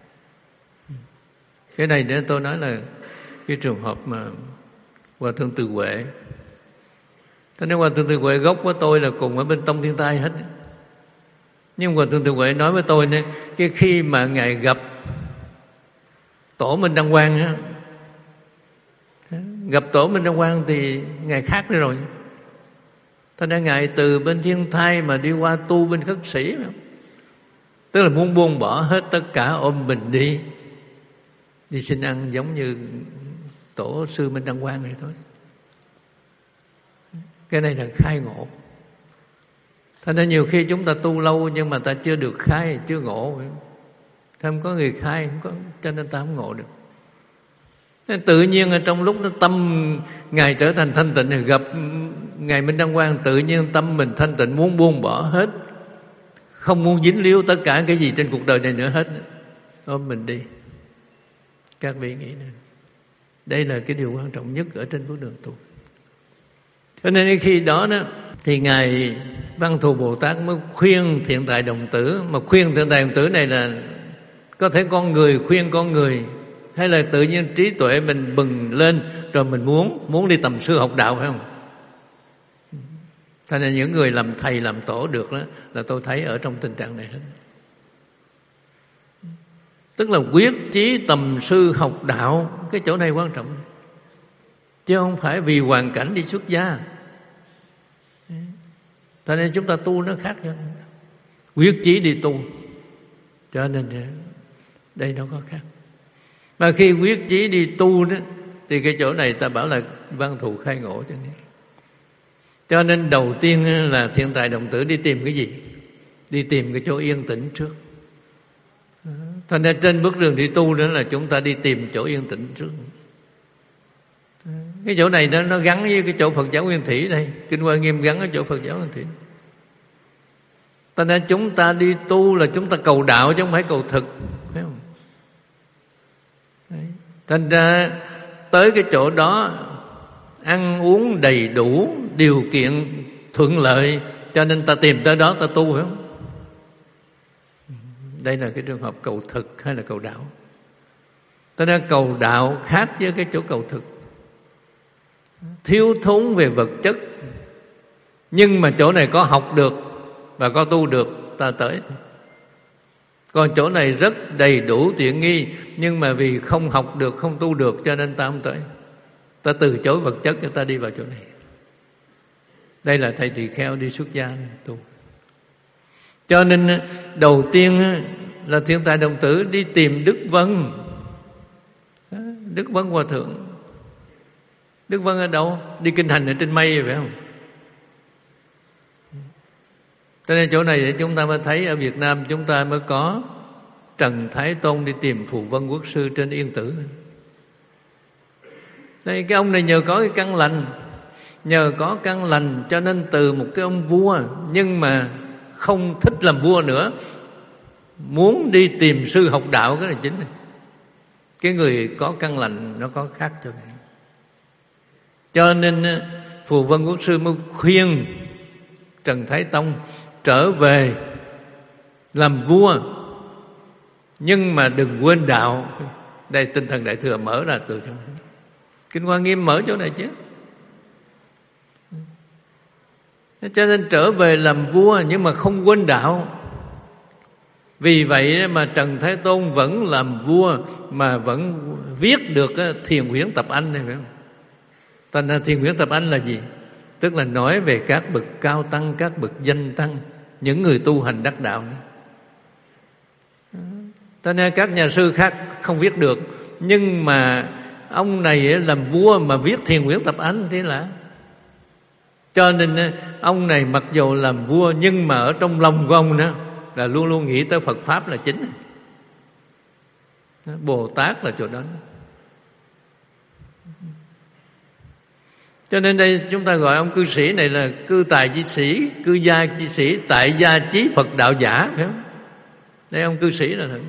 A: Cái này để tôi nói là cái trường hợp mà Hòa Thượng Từ Huệ. Thế nên Hòa Thượng Từ Huệ gốc của tôi là cùng ở bên Tông Thiên Tai hết. Nhưng Hòa Thượng Từ Huệ nói với tôi này, cái khi mà Ngài gặp Tổ Minh Đăng Quang á, gặp Tổ Minh Đăng Quang thì Ngài khác đi rồi. Thế nên Ngài từ bên Thiên Thai mà đi qua tu bên Khất Sĩ, tức là muốn buông bỏ hết tất cả, ôm mình đi đi xin ăn, giống như Tổ sư Minh Đăng Quang này thôi. Cái này là khai ngộ. Thế nên nhiều khi chúng ta tu lâu nhưng mà ta chưa được khai, chưa ngộ. Không có người khai, không có, cho nên ta không ngộ được. Nên tự nhiên ở trong lúc đó tâm Ngài trở thành thanh tịnh, gặp Ngài Minh Đăng Quang, tự nhiên tâm mình thanh tịnh, muốn buông bỏ hết, không muốn dính líu tất cả cái gì trên cuộc đời này nữa hết, ôm mình đi. Các vị nghĩ này, đây là cái điều quan trọng nhất ở trên bước đường tu. Cho nên khi đó đó thì Ngài Văn Thù Bồ Tát mới khuyên Thiện Tài Đồng Tử. Mà khuyên Thiện Tài Đồng Tử này là có thể con người khuyên con người, hay là tự nhiên trí tuệ mình bừng lên rồi mình muốn muốn đi tầm sư học đạo, phải không? Thành ra những người làm thầy làm tổ được đó là tôi thấy ở trong tình trạng này hết. Tức là quyết chí tầm sư học đạo, cái chỗ này quan trọng, chứ không phải vì hoàn cảnh đi xuất gia. Cho nên chúng ta tu nó khác nhau, quyết chí đi tu, cho nên đây nó có khác. Mà khi quyết chí đi tu đó thì cái chỗ này ta bảo là Văn Thù khai ngộ. Cho nên cho nên đầu tiên là Thiện Tài Đồng Tử đi tìm cái gì? Đi tìm cái chỗ yên tĩnh trước. Cho nên trên bước đường đi tu đó là chúng ta đi tìm chỗ yên tĩnh trước. Cái chỗ này nó, nó gắn với cái chỗ Phật giáo Nguyên Thủy đây. Kinh Hoa Nghiêm gắn ở chỗ Phật giáo Nguyên Thủy. Cho nên chúng ta đi tu là chúng ta cầu đạo chứ không phải cầu thực, phải không? Đấy. Thành ra tới cái chỗ đó ăn uống đầy đủ, điều kiện thuận lợi, cho nên ta tìm tới đó ta tu, phải không? Đây là cái trường hợp cầu thực hay là cầu đạo. Cho nên cầu đạo khác với cái chỗ cầu thực. Thiếu thốn về vật chất, nhưng mà chỗ này có học được và có tu được, ta tới. Còn chỗ này rất đầy đủ tiện nghi, nhưng mà vì không học được, không tu được, cho nên ta không tới. Ta từ chối vật chất cho ta đi vào chỗ này. Đây là thầy tỳ kheo đi xuất gia này, tu. Cho nên đầu tiên là Thiện Tài Đồng Tử đi tìm Đức Vân. Đức Vân Hòa Thượng. Đức Vân ở đâu? Đi kinh hành ở trên mây, phải không? Cho nên chỗ này để chúng ta mới thấy ở Việt Nam chúng ta mới có Trần Thái Tôn đi tìm Phù Vân Quốc Sư trên Yên Tử. Đây, cái ông này nhờ có cái căn lành, nhờ có căn lành cho nên từ một cái ông vua, nhưng mà không thích làm vua nữa, muốn đi tìm sư học đạo. Cái này chính này. Cái người có căn lành nó có khác cho này. Cho nên Phù Vân Quốc Sư mới khuyên Trần Thái Tông trở về làm vua, nhưng mà đừng quên đạo. Đây tinh thần Đại Thừa mở ra từ trong Kinh Hoa Nghiêm mở chỗ này chứ. Cho nên trở về làm vua nhưng mà không quên đạo. Vì vậy mà Trần Thái Tôn vẫn làm vua mà vẫn viết được Thiền Huyễn Tập Anh này, phải không? Thành ra Thiền Huyễn Tập Anh là gì? Tức là nói về các bậc cao tăng, các bậc danh tăng, những người tu hành đắc đạo nữa. Cho nên các nhà sư khác không viết được, nhưng mà ông này làm vua mà viết Thiền Huyễn Tập Anh thế là. Cho nên ông này mặc dù làm vua nhưng mà ở trong lòng của ông đó là luôn luôn nghĩ tới Phật Pháp là chính. Bồ Tát là chỗ đó. Cho nên đây chúng ta gọi ông cư sĩ này là cư tài chi sĩ, cư gia chi sĩ, tại gia chí Phật đạo giả, phải không? Đây ông cư sĩ là thật.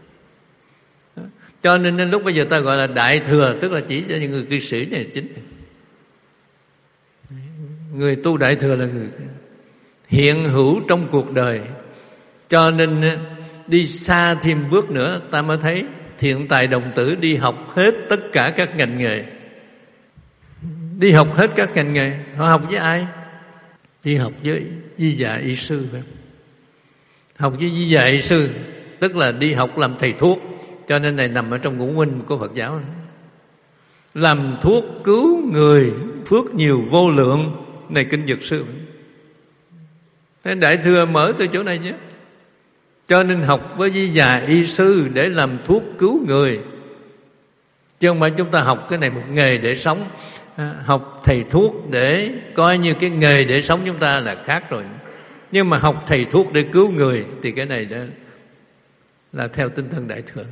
A: Cho nên, nên lúc bây giờ ta gọi là Đại Thừa, tức là chỉ cho những người cư sĩ này chính. Người tu Đại Thừa là người. hiện hữu trong cuộc đời. Cho nên đi xa thêm bước nữa, ta mới thấy thiện tài đồng tử đi học hết tất cả các ngành nghề. Đi học hết các ngành nghề. Họ học với ai? Đi học với Di Dạ Y Sư. Học với Di Dạ Y Sư tức là đi học làm thầy thuốc. Cho nên này nằm ở trong ngũ huynh của Phật giáo. Làm thuốc cứu người, phước nhiều vô lượng. Này kinh Dược Sư. Thế Đại Thừa mở từ chỗ này chứ. Cho nên học với Di Dạ Y Sư để làm thuốc cứu người, chứ không phải chúng ta học cái này một nghề để sống. Học thầy thuốc để coi như cái nghề để sống chúng ta là khác rồi. Nhưng mà học thầy thuốc để cứu người thì cái này đó là theo tinh thần Đại Thừa.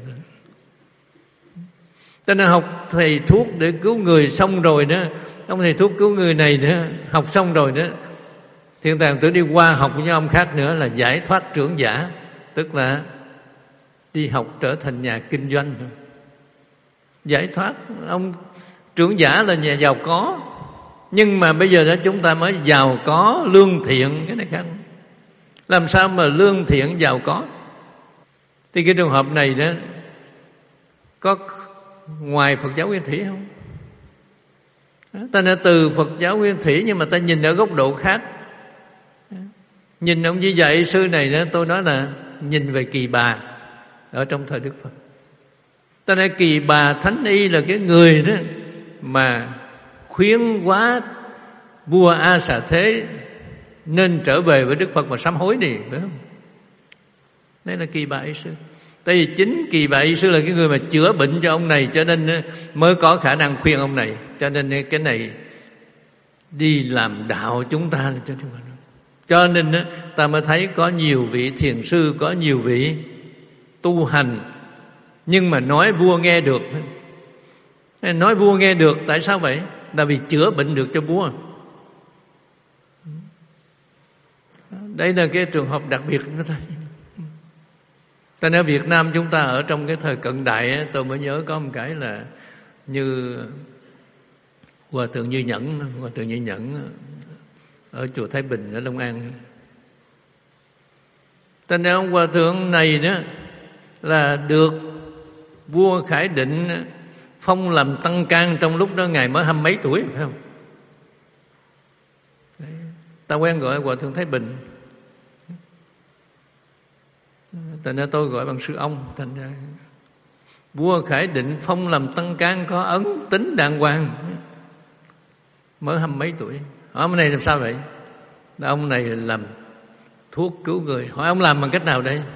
A: Cho nên học thầy thuốc để cứu người xong rồi đó, ông thầy thuốc cứu người này nữa, học xong rồi đó, thiện tài đồng tử đi qua học với ông khác nữa là giải thoát trưởng giả. Tức là đi học trở thành nhà kinh doanh. Giải thoát. Ông trưởng giả là nhà giàu có, nhưng mà bây giờ đó chúng ta mới giàu có lương thiện. Cái này khác. Làm sao mà lương thiện giàu có? Thì cái trường hợp này đó có ngoài Phật giáo Nguyên Thủy không? Ta đã từ Phật giáo Nguyên Thủy, nhưng mà ta nhìn ở góc độ khác. Nhìn ông Di Dạ Y Sư này đó, tôi nói là nhìn về Kỳ Bà ở trong thời Đức Phật. Ta nói Kỳ Bà Thánh Y là cái người đó mà khuyến hóa vua A Xà Thế nên trở về với Đức Phật mà sám hối đi, phải không? Đây là Kỳ Bà Y Sư. Tại vì chính Kỳ Bà Y Sư là cái người mà chữa bệnh cho ông này, cho nên mới có khả năng khuyên ông này. Cho nên cái này đi làm đạo chúng ta là cho chúng ta. Cho nên ta mới thấy có nhiều vị thiền sư, có nhiều vị tu hành, nhưng mà nói vua nghe được. Nói vua nghe được, tại sao vậy? Là vì chữa bệnh được cho vua. Đây là cái trường hợp đặc biệt của ta. Ta nói Việt Nam chúng ta ở trong cái thời cận đại, tôi mới nhớ có một cái là như Hòa Thượng Như Nhẫn, Hòa Thượng Như Nhẫn ở chùa Thái Bình ở Long An. Ta nói ông Hòa Thượng này đó là được vua Khải Định phong làm tăng can trong lúc đó Ngài mới hai mấy tuổi, phải không? Đấy. Ta quen gọi Hòa Thượng Thái Bình. Thành ra tôi gọi bằng sư ông. Thành ra vua Khải Định phong làm tăng can có ấn tính đàng hoàng, mới hai mấy tuổi. Hỏi ông này làm sao vậy? Ông này làm thuốc cứu người. Hỏi ông làm bằng cách nào đây?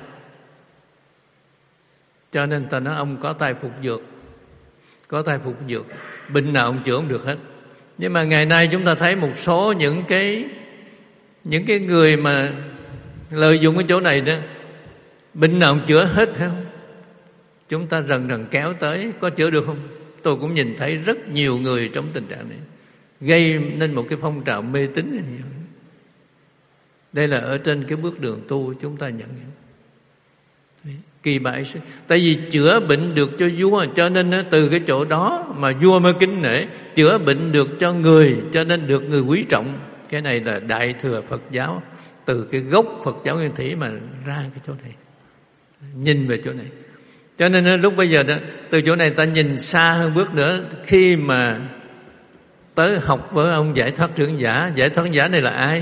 A: Cho nên ta nói ông có tay phục dược. Có tay phục dược. Bệnh nào ông chữa không được hết. Nhưng mà ngày nay chúng ta thấy một số những cái Những cái người mà lợi dụng cái chỗ này đó, bệnh nào ông chữa hết phải không? Chúng ta rần rần kéo tới, có chữa được không? Tôi cũng nhìn thấy rất nhiều người trong tình trạng này, gây nên một cái phong trào mê tín. Đây là ở trên cái bước đường tu chúng ta nhận nhận. Kỳ Bà Y Sư. Tại vì chữa bệnh được cho vua, cho nên từ cái chỗ đó mà vua mới kính nể. Chữa bệnh được cho người, cho nên được người quý trọng. Cái này là Đại Thừa Phật giáo, từ cái gốc Phật giáo Nguyên Thủy mà ra cái chỗ này, nhìn về chỗ này. Cho nên lúc bây giờ đó, từ chỗ này ta nhìn xa hơn bước nữa. Khi mà tới học với ông Giải Thoát Trưởng Giả, Giải Thoát Giả này là ai?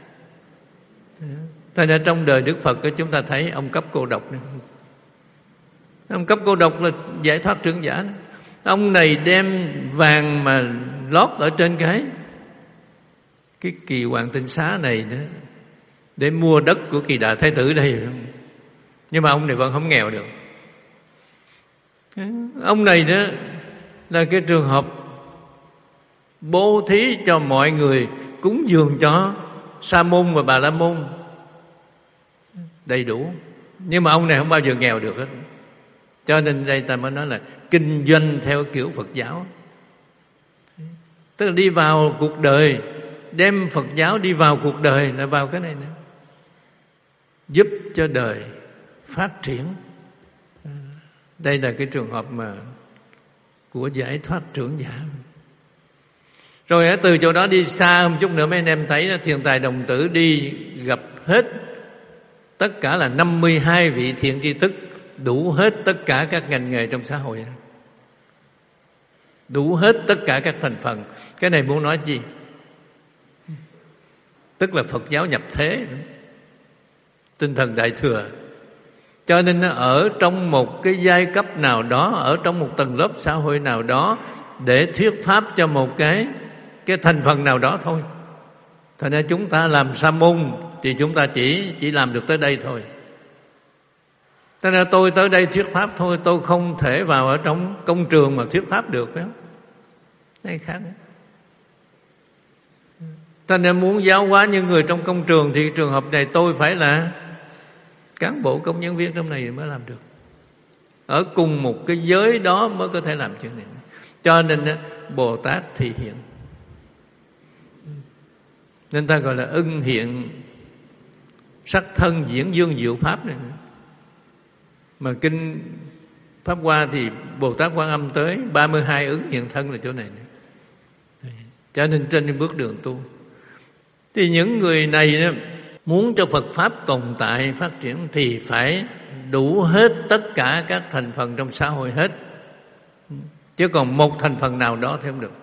A: Tại nên trong đời Đức Phật chúng ta thấy ông Cấp Cô Độc này. Ông Cấp Cô Độc là Giải Thoát Trưởng Giả. Ông này đem vàng mà lót ở trên cái Cái Kỳ Hoàng Tinh Xá này đó, để mua đất của Kỳ Đà Thái Tử đây. Nhưng mà ông này vẫn không nghèo được. Ông này đó là cái trường hợp bố thí cho mọi người, cúng dường cho Sa Môn và Bà La Môn đầy đủ. Nhưng mà ông này không bao giờ nghèo được hết. Cho nên đây ta mới nói là kinh doanh theo kiểu Phật giáo. Tức là đi vào cuộc đời, đem Phật giáo đi vào cuộc đời, là vào cái này nữa, giúp cho đời phát triển. Đây là cái trường hợp mà của Giải Thoát Trưởng Giả. Rồi từ chỗ đó đi xa một chút nữa mấy anh em thấy Thiền Tài Đồng Tử đi gặp hết tất cả là năm mươi hai vị thiện tri thức, đủ hết tất cả các ngành nghề trong xã hội, đủ hết tất cả các thành phần. Cái này muốn nói gì? Tức là Phật giáo nhập thế, tinh thần đại thừa. Cho nên ở trong một cái giai cấp nào đó, ở trong một tầng lớp xã hội nào đó, để thuyết pháp cho một cái cái thành phần nào đó thôi. Thành ra chúng ta làm sa môn thì chúng ta chỉ chỉ làm được tới đây thôi. Thành ra tôi tới đây thuyết pháp thôi, tôi không thể vào ở trong công trường mà thuyết pháp được, phải không? Đây khác. Thành ra muốn giáo hóa những người trong công trường thì trường hợp này tôi phải là cán bộ công nhân viên trong này mới làm được. Ở cùng một cái giới đó mới có thể làm chuyện này. Cho nên Bồ Tát thị hiện, nên ta gọi là ưng hiện sắc thân diễn dương diệu pháp này. Mà kinh Pháp Hoa thì Bồ Tát Quan Âm tới ba mươi hai ứng hiện thân là chỗ này nữa. Cho nên trên bước đường tu thì những người này đó, muốn cho Phật Pháp tồn tại phát triển thì phải đủ hết tất cả các thành phần trong xã hội hết, chứ còn một thành phần nào đó thì không được.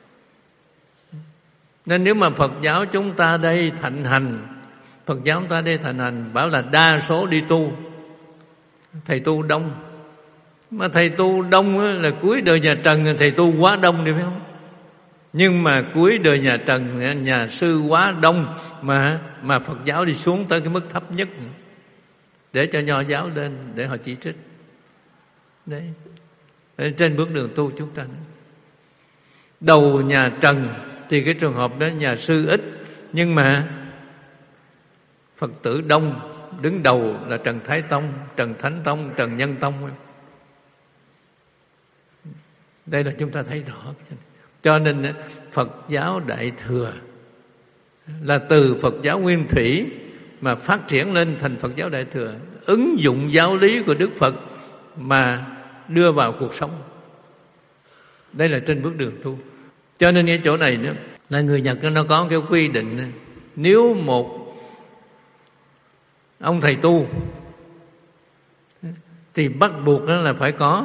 A: Nên nếu mà Phật giáo chúng ta đây thịnh hành, Phật giáo chúng ta đây thịnh hành, bảo là đa số đi tu, thầy tu đông, mà thầy tu đông là cuối đời nhà Trần thầy tu quá đông đi, phải không? Nhưng mà cuối đời nhà Trần nhà sư quá đông, mà mà Phật giáo đi xuống tới cái mức thấp nhất để cho nho giáo lên để họ chỉ trích. Đấy, trên bước đường tu chúng ta, đầu nhà Trần thì cái trường hợp đó nhà sư ít, nhưng mà Phật tử đông. Đứng đầu là Trần Thái Tông, Trần Thánh Tông, Trần Nhân Tông. Đây là chúng ta thấy rõ. Cho nên Phật giáo Đại Thừa là từ Phật giáo Nguyên Thủy mà phát triển lên thành Phật giáo Đại Thừa, ứng dụng giáo lý của Đức Phật mà đưa vào cuộc sống. Đây là trên bước đường tu. Cho nên cái chỗ này nữa là người Nhật nó có cái quy định, nếu một ông thầy tu thì bắt buộc đó là phải có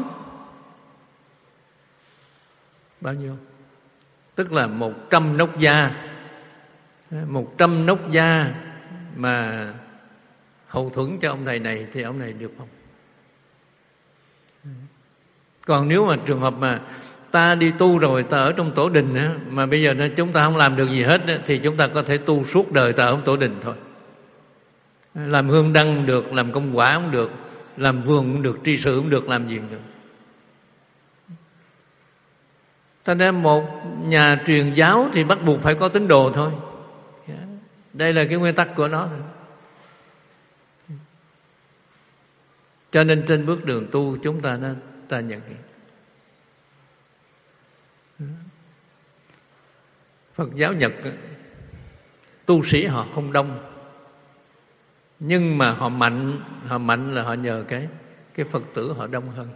A: bao nhiêu? Tức là một trăm nốt gia, một trăm nốt gia mà hậu thuẫn cho ông thầy này thì ông này được không? Còn nếu mà trường hợp mà ta đi tu rồi, ta ở trong tổ đình á, mà bây giờ chúng ta không làm được gì hết á, thì chúng ta có thể tu suốt đời ta ở trong tổ đình thôi. Làm hương đăng được, làm công quả cũng được, làm vườn cũng được, tri sự cũng được, làm gì cũng được. Thành ra một nhà truyền giáo thì bắt buộc phải có tín đồ thôi. Đây là cái nguyên tắc của nó. Cho nên trên bước đường tu chúng ta nên ta nhận hiện. Phật giáo Nhật tu sĩ họ không đông, nhưng mà họ mạnh, họ mạnh là họ nhờ cái cái Phật tử họ đông hơn.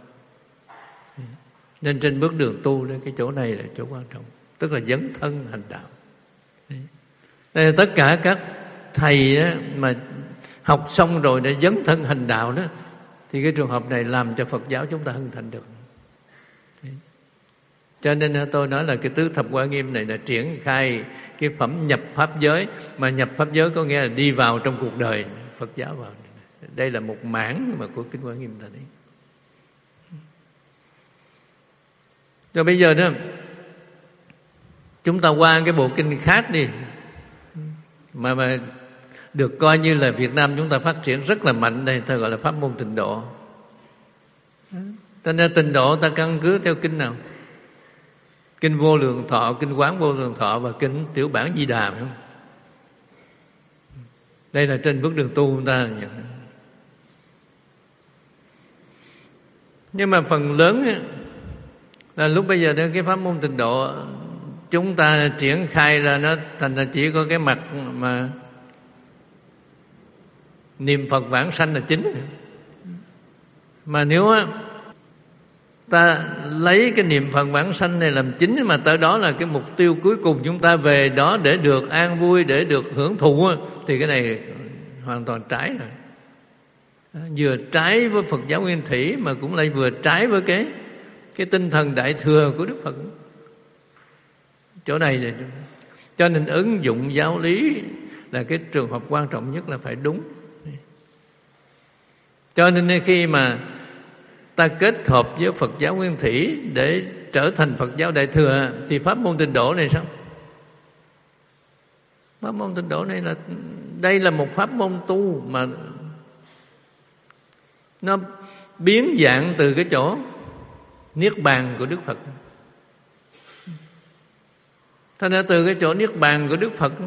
A: Nên trên bước đường tu đó, cái chỗ này là chỗ quan trọng, tức là dấn thân hành đạo. Đây là tất cả các thầy đó, mà học xong rồi để dấn thân hành đạo đó, thì cái trường hợp này làm cho Phật giáo chúng ta hưng thịnh được. Cho nên tôi nói là cái tứ thập quả nghiêm này là triển khai cái phẩm nhập pháp giới, mà nhập pháp giới có nghĩa là đi vào trong cuộc đời Phật giáo vào. Đây là một mảng mà của kinh Quả Nghiêm ta đấy. Rồi bây giờ đó chúng ta qua cái bộ kinh khác đi, mà mà được coi như là Việt Nam chúng ta phát triển rất là mạnh đây, ta gọi là pháp môn tịnh độ. Cho nên tịnh độ ta căn cứ theo kinh nào? Kinh Vô Lượng Thọ, kinh Quán Vô Lượng Thọ và kinh Tiểu Bản Di Đà, phải không? Đây là trên bước đường tu chúng ta nhận. Nhưng mà phần lớn ấy, là lúc bây giờ cái pháp môn tịnh độ chúng ta triển khai ra nó thành ra chỉ có cái mặt mà niệm Phật vãng sanh là chính. Mà nếu ta lấy cái niệm Phật vãng sanh này làm chính, mà tới đó là cái mục tiêu cuối cùng, chúng ta về đó để được an vui, để được hưởng thụ, thì cái này hoàn toàn trái rồi. Vừa trái với Phật giáo Nguyên Thủy mà cũng lại vừa trái với cái cái tinh thần đại thừa của Đức Phật. Chỗ này là cho nên ứng dụng giáo lý là cái trường hợp quan trọng nhất, là phải đúng. Cho nên khi mà ta kết hợp với Phật giáo Nguyên Thủy để trở thành Phật giáo Đại Thừa, thì pháp môn Tịnh Độ này sao? Pháp môn Tịnh Độ này là đây là một pháp môn tu mà nó biến dạng từ cái chỗ niết bàn của Đức Phật. Thế nên từ cái chỗ niết bàn của Đức Phật,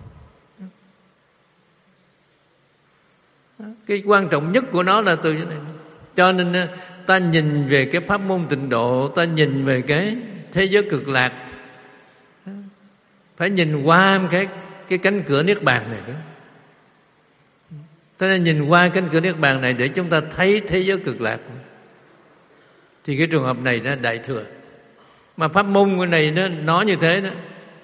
A: cái quan trọng nhất của nó là từ cái này. Cho nên ta nhìn về cái pháp môn Tịnh Độ, ta nhìn về cái thế giới cực lạc, phải nhìn qua cái cái cánh cửa niết bàn này. Thế nên nhìn qua cánh cửa niết bàn này để chúng ta thấy thế giới cực lạc, thì cái trường hợp này nó đại thừa. Mà pháp môn của này nó nó như thế đó.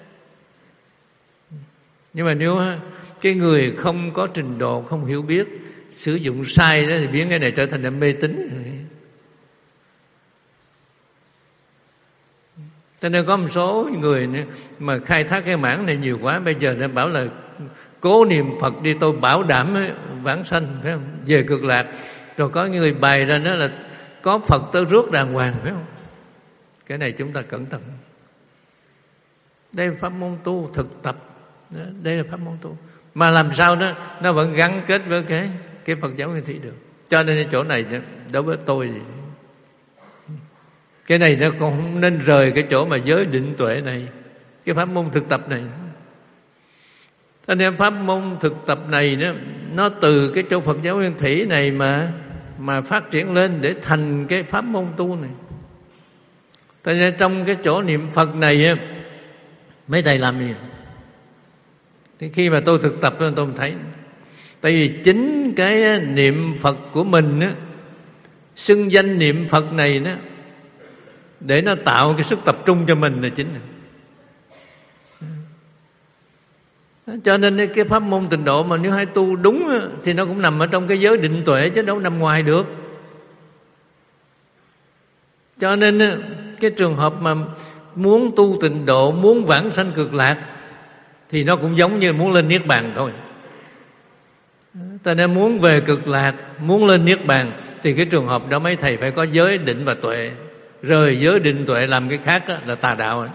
A: Nhưng mà nếu cái người không có trình độ, không hiểu biết, sử dụng sai đó, thì biến cái này trở thành mê tín. Cho nên có một số người mà khai thác cái mảng này nhiều quá, bây giờ nó bảo là cố niệm Phật đi, tôi bảo đảm vãng sanh, phải không? Về cực lạc. Rồi có người bày ra đó là có Phật tới rước đàng hoàng, phải không? Cái này chúng ta cẩn thận. Đây là pháp môn tu thực tập. Đây là pháp môn tu. Mà làm sao đó nó vẫn gắn kết với cái cái Phật giáo Nguyên Thủy được. Cho nên chỗ này đối với tôi, cái này nó còn không nên rời cái chỗ mà giới định tuệ này, cái pháp môn thực tập này. Cho nên pháp môn thực tập này đó, nó từ cái chỗ Phật giáo Nguyên Thủy này mà mà phát triển lên để thành cái pháp môn tu này. Cho nên trong cái chỗ niệm Phật này, mấy thầy làm gì? Thì khi mà tôi thực tập tôi thấy, tại vì chính cái niệm Phật của mình á, xưng danh niệm Phật này đó, để nó tạo cái sức tập trung cho mình là chính. Cho nên cái pháp môn Tịnh Độ mà nếu hay tu đúng á, thì nó cũng nằm ở trong cái giới định tuệ, chứ đâu nằm ngoài được. Cho nên cái trường hợp mà muốn tu Tịnh Độ, muốn vãng sanh cực lạc, thì nó cũng giống như muốn lên niết bàn thôi. Ta nên muốn về cực lạc, muốn lên niết bàn, thì cái trường hợp đó mấy thầy phải có giới định và tuệ. Rời giới định tuệ làm cái khác đó, là tà đạo.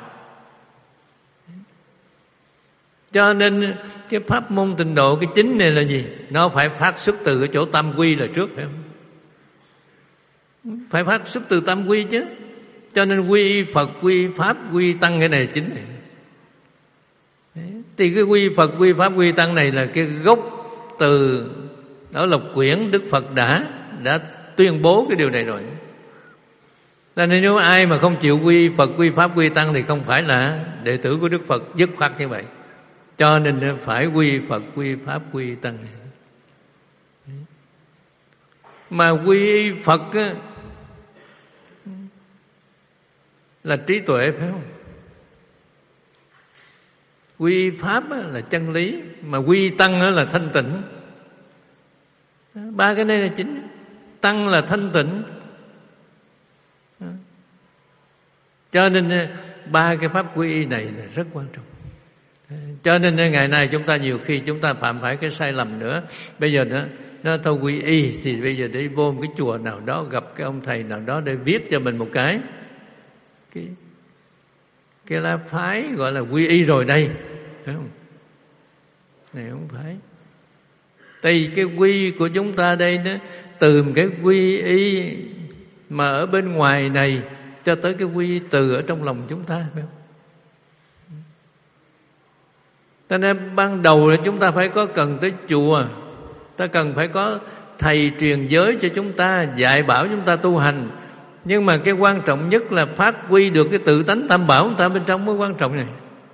A: Cho nên cái pháp môn Tịnh Độ, cái chính này là gì? Nó phải phát xuất từ cái chỗ tam quy là trước, phải không? Phải phát xuất từ tam quy chứ. Cho nên quy Phật, quy Pháp, quy Tăng, cái này là chính này. Thì cái quy Phật, quy Pháp, quy Tăng này là cái gốc từ ở Lộc Quyển. Đức Phật đã đã tuyên bố cái điều này rồi. Cho nên nếu ai mà không chịu quy Phật, quy Pháp, quy Tăng thì không phải là đệ tử của Đức Phật, dứt khoát như vậy. Cho nên phải quy Phật, quy Pháp, quy Tăng. Mà quy Phật á, là trí tuệ, phải không? Quy Pháp á, là chân lý. Mà quy Tăng á, là thanh tịnh. Ba cái này là chính. Tăng là thanh tịnh. Cho nên ba cái pháp quy y này là rất quan trọng. Cho nên ngày nay chúng ta nhiều khi chúng ta phạm phải cái sai lầm nữa. Bây giờ nó nó thôi quy y thì bây giờ đi vô một cái chùa nào đó, gặp cái ông thầy nào đó để viết cho mình một cái cái cái lá phái gọi là quy y rồi đây, phải không? Này không phải. Tại vì cái quy của chúng ta đây đó, từ cái quy y mà ở bên ngoài này cho tới cái quy từ ở trong lòng chúng ta, phải không? Cho nên ban đầu là chúng ta phải có cần tới chùa, ta cần phải có thầy truyền giới cho chúng ta, dạy bảo chúng ta tu hành. Nhưng mà cái quan trọng nhất là phát huy được cái tự tánh tam bảo của ta bên trong mới quan trọng này.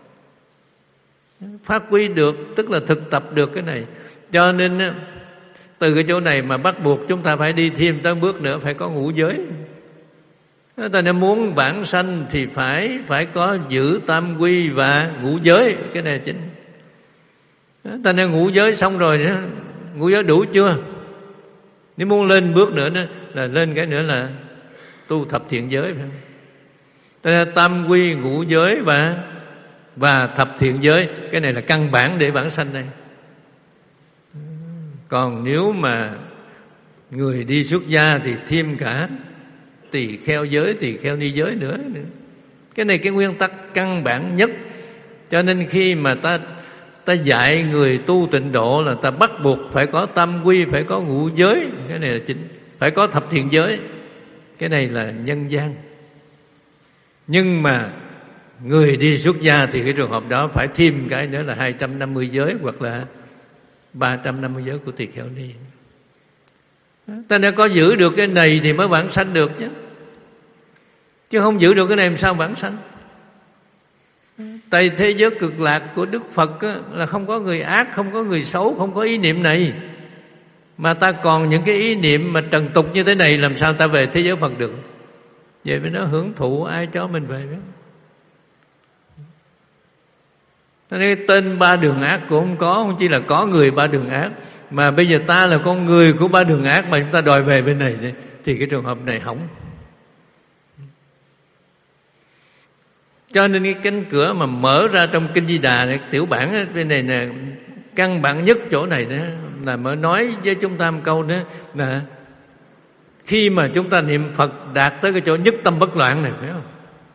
A: Phát huy được tức là thực tập được cái này. Cho nên từ cái chỗ này mà bắt buộc chúng ta phải đi thêm tới bước nữa, phải có ngũ giới. Ta nên muốn vãng sanh thì phải phải có giữ tam quy và ngũ giới, cái này là chính. Ta nên ngũ giới xong rồi đó, ngũ giới đủ chưa? Nếu muốn lên bước nữa đó, là lên cái nữa là tu thập thiện giới, phải không? Ta nên tam quy, ngũ giới và và thập thiện giới, cái này là căn bản để vãng sanh đây. Còn nếu mà người đi xuất gia thì thêm cả tỳ kheo giới, tỳ kheo ni giới nữa. Cái này cái nguyên tắc căn bản nhất. Cho nên khi mà ta ta dạy người tu tịnh độ là ta bắt buộc phải có tam quy, phải có ngũ giới, cái này là chính. Phải có thập thiện giới, cái này là nhân gian. Nhưng mà người đi xuất gia thì cái trường hợp đó phải thêm cái nữa là hai trăm năm mươi giới hoặc là ba trăm năm mươi giới của tỳ kheo ni. Ta đã có giữ được cái này thì mới vãng sanh được chứ. Chứ không giữ được cái này làm sao vãng sanh? Tại thế giới cực lạc của Đức Phật á, là không có người ác, không có người xấu, không có ý niệm này. Mà ta còn những cái ý niệm mà trần tục như thế này, làm sao ta về thế giới Phật được? Vậy mới nó hưởng thụ ai cho mình về đó. Cái tên ba đường ác cũng không có, không chỉ là có người ba đường ác, mà bây giờ ta là con người của ba đường ác mà chúng ta đòi về bên này thì cái trường hợp này hỏng. Cho nên cái cánh cửa mà mở ra trong Kinh Di Đà này, tiểu bản ấy, bên này nè, căn bản nhất chỗ này đó là mới nói với chúng ta một câu đó là khi mà chúng ta niệm Phật đạt tới cái chỗ nhất tâm bất loạn này, phải không?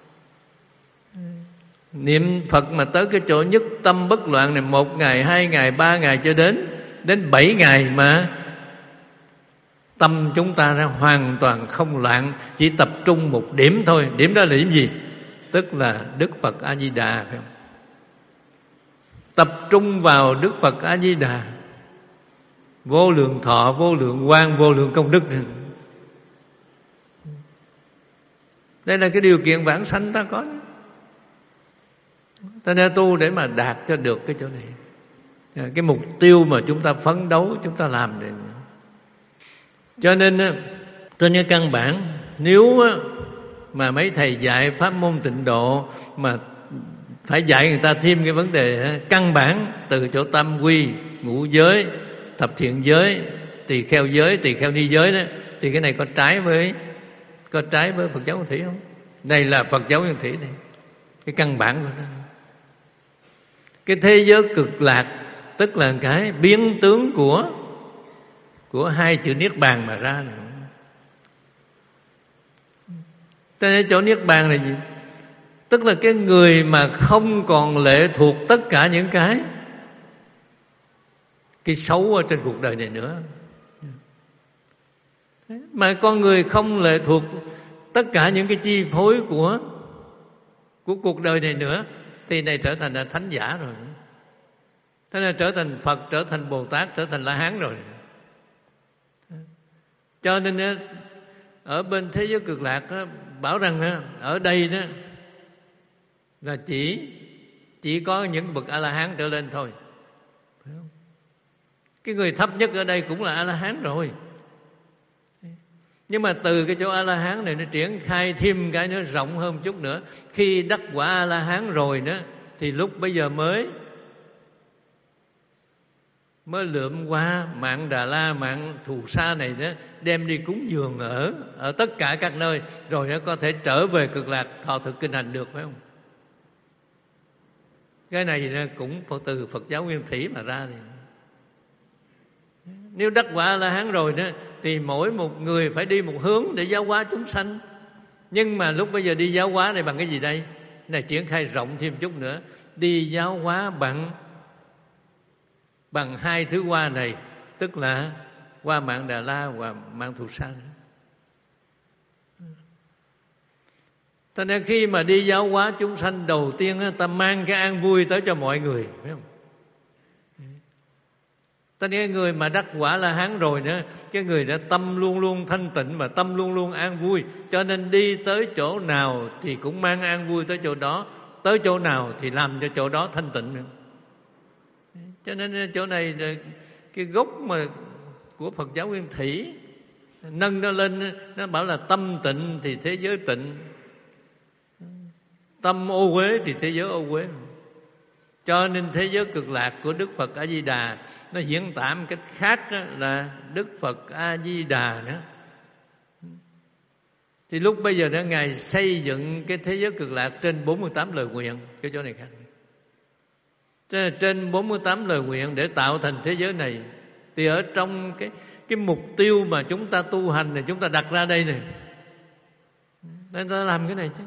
A: Niệm Phật mà tới cái chỗ nhất tâm bất loạn này, một ngày, hai ngày, ba ngày cho đến đến bảy ngày mà tâm chúng ta ra hoàn toàn không loạn, chỉ tập trung một điểm thôi. Điểm đó là điểm gì? Tức là Đức Phật A Di Đà, phải không? Tập trung vào Đức Phật A Di Đà, vô lượng thọ, vô lượng quang, vô lượng công đức. Đây là cái điều kiện vãng sanh ta có. Ta nên tu để mà đạt cho được cái chỗ này, cái mục tiêu mà chúng ta phấn đấu, chúng ta làm này. Cho nên trên cái căn bản, nếu mà mấy thầy dạy pháp môn tịnh độ mà phải dạy người ta thêm cái vấn đề căn bản từ chỗ tam quy, ngũ giới, thập thiện giới, tỳ kheo giới, tỳ kheo ni giới đó, thì cái này có trái với có trái với Phật giáo Nguyên Thủy không? Đây là Phật giáo Nguyên Thủy này, cái căn bản của nó. Cái thế giới cực lạc tức là cái biến tướng của của hai chữ niết bàn mà ra này. Thế chỗ niết bàn là gì? Tức là cái người mà không còn lệ thuộc tất cả những cái cái xấu ở trên cuộc đời này nữa. Mà con người không lệ thuộc tất cả những cái chi phối của của cuộc đời này nữa, thì này trở thành là thánh giả rồi. Thế nên trở thành Phật, trở thành Bồ Tát, trở thành La Hán rồi. Cho nên ở bên thế giới cực lạc đó, bảo rằng ở đây đó là chỉ chỉ có những bậc A La Hán trở lên thôi. Phải không? Cái người thấp nhất ở đây cũng là A La Hán rồi. Nhưng mà từ cái chỗ A La Hán này nó triển khai thêm cái nữa rộng hơn một chút nữa. Khi đắc quả A La Hán rồi đó, thì lúc bây giờ mới mới lượm qua mạng Đà La, mạng Thù Sa này đó, đem đi cúng dường ở ở tất cả các nơi, rồi nó có thể trở về cực lạc thọ thực kinh hành được, phải không? Cái này cũng từ Phật giáo Nguyên Thủy mà ra. Thì nếu đắc quả La Hán rồi đó, thì mỗi một người phải đi một hướng để giáo hóa chúng sanh. Nhưng mà lúc bây giờ đi giáo hóa này bằng cái gì đây? Này triển khai rộng thêm chút nữa, đi giáo hóa bằng bằng hai thứ hoa này, tức là qua mạng Đà La và mạng Thù Sa. Cho nên khi mà đi giáo hóa chúng sanh, đầu tiên ta mang cái an vui tới cho mọi người, phải không? Tất nhiên cái người mà đắc quả La Hán rồi nữa, cái người đã tâm luôn luôn thanh tịnh mà tâm luôn luôn an vui, cho nên đi tới chỗ nào thì cũng mang an vui tới chỗ đó, tới chỗ nào thì làm cho chỗ đó thanh tịnh nữa. Cho nên chỗ này là cái gốc mà của Phật giáo Nguyên Thủy. nâng nó lên, nó bảo là tâm tịnh thì thế giới tịnh, tâm ô uế thì thế giới ô uế. Cho nên thế giới cực lạc của Đức Phật A Di Đà nó diễn tả một cách khác, đó là Đức Phật A Di Đà nữa. Thì lúc bây giờ đó Ngài xây dựng cái thế giới cực lạc trên bốn mươi tám lời nguyện, cái chỗ này khác. Trên bốn mươi tám lời nguyện để tạo thành thế giới này, thì ở trong cái cái mục tiêu mà chúng ta tu hành này, chúng ta đặt ra đây này, chúng ta làm cái này chứ.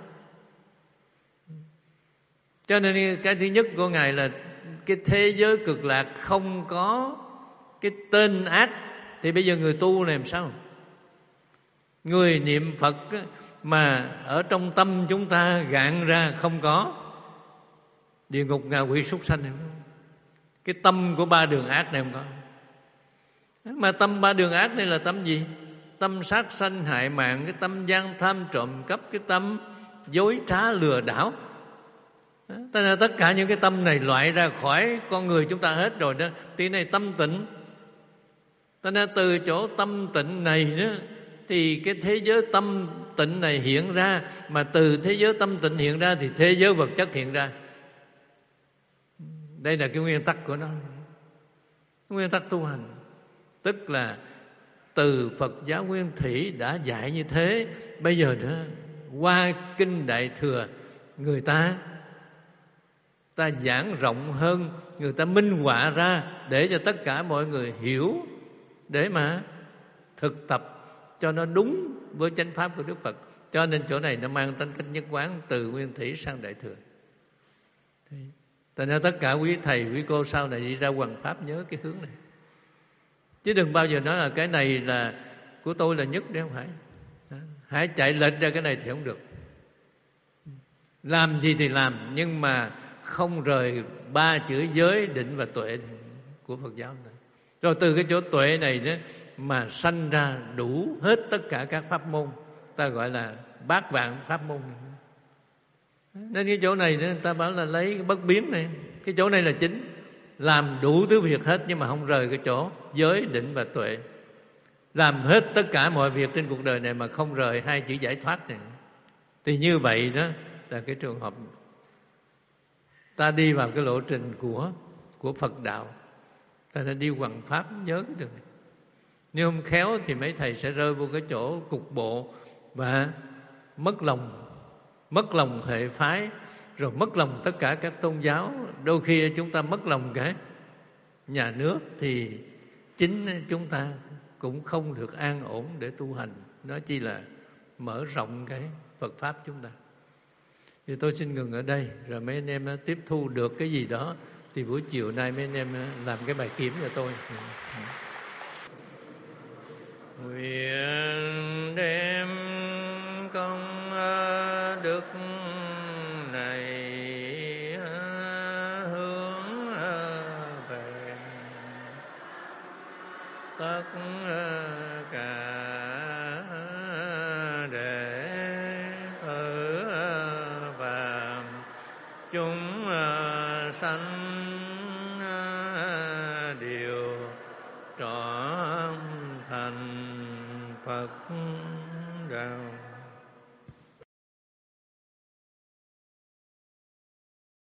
A: Cho nên cái thứ nhất của Ngài là cái thế giới cực lạc không có cái tên ác. Thì bây giờ người tu này làm sao? Người niệm Phật mà ở trong tâm chúng ta gạn ra không có địa ngục, ngạ quỷ, súc sanh này, cái tâm của ba đường ác này không có. Mà tâm ba đường ác này là tâm gì? Tâm sát sanh hại mạng, cái tâm gian tham trộm cắp, cái tâm dối trá lừa đảo. Tất là tất cả những cái tâm này loại ra khỏi con người chúng ta hết rồi đó. Thì này tâm tịnh. Tất là từ chỗ tâm tịnh này đó, thì cái thế giới tâm tịnh này hiện ra. Mà từ thế giới tâm tịnh hiện ra thì thế giới vật chất hiện ra. Đây là cái nguyên tắc của nó, nguyên tắc tu hành. Tức là từ Phật giáo Nguyên Thủy đã dạy như thế. Bây giờ đó qua Kinh Đại Thừa, người ta ta giảng rộng hơn, người ta minh họa ra để cho tất cả mọi người hiểu, để mà thực tập cho nó đúng với chánh pháp của Đức Phật. Cho nên chỗ này nó mang tính cách nhất quán từ Nguyên Thủy sang Đại Thừa. Thành ra tất cả quý thầy, quý cô sau này đi ra hoằng pháp nhớ cái hướng này. Chứ đừng bao giờ nói là cái này là của tôi là nhất, để không phải. Hãy chạy lệch ra cái này thì không được. Làm gì thì làm, nhưng mà không rời ba chữ giới, định và tuệ của Phật giáo này. Rồi từ cái chỗ tuệ này đó mà sanh ra đủ hết tất cả các pháp môn, ta gọi là bát vạn pháp môn. Nên cái chỗ này người ta bảo là lấy cái bất biến này, cái chỗ này là chính. Làm đủ thứ việc hết, nhưng mà không rời cái chỗ giới, định và tuệ. Làm hết tất cả mọi việc trên cuộc đời này mà không rời hai chữ giải thoát này. Thì như vậy đó là cái trường hợp ta đi vào cái lộ trình của của Phật đạo. Ta đã đi hoằng pháp, nhớ cái đường này. Nếu không khéo thì mấy thầy sẽ rơi vô cái chỗ cục bộ và mất lòng, mất lòng hệ phái, rồi mất lòng tất cả các tôn giáo. Đôi khi chúng ta mất lòng cái nhà nước thì chính chúng ta cũng không được an ổn để tu hành. Nó chỉ là mở rộng cái Phật Pháp chúng ta. Thì tôi xin ngừng ở đây, rồi mấy anh em tiếp thu được cái gì đó thì buổi chiều nay mấy anh em làm cái bài kiểm cho tôi. Nguyện đem công đức này hướng về tất cả đệ tử và chúng sanh đều trọn thành Phật đạo.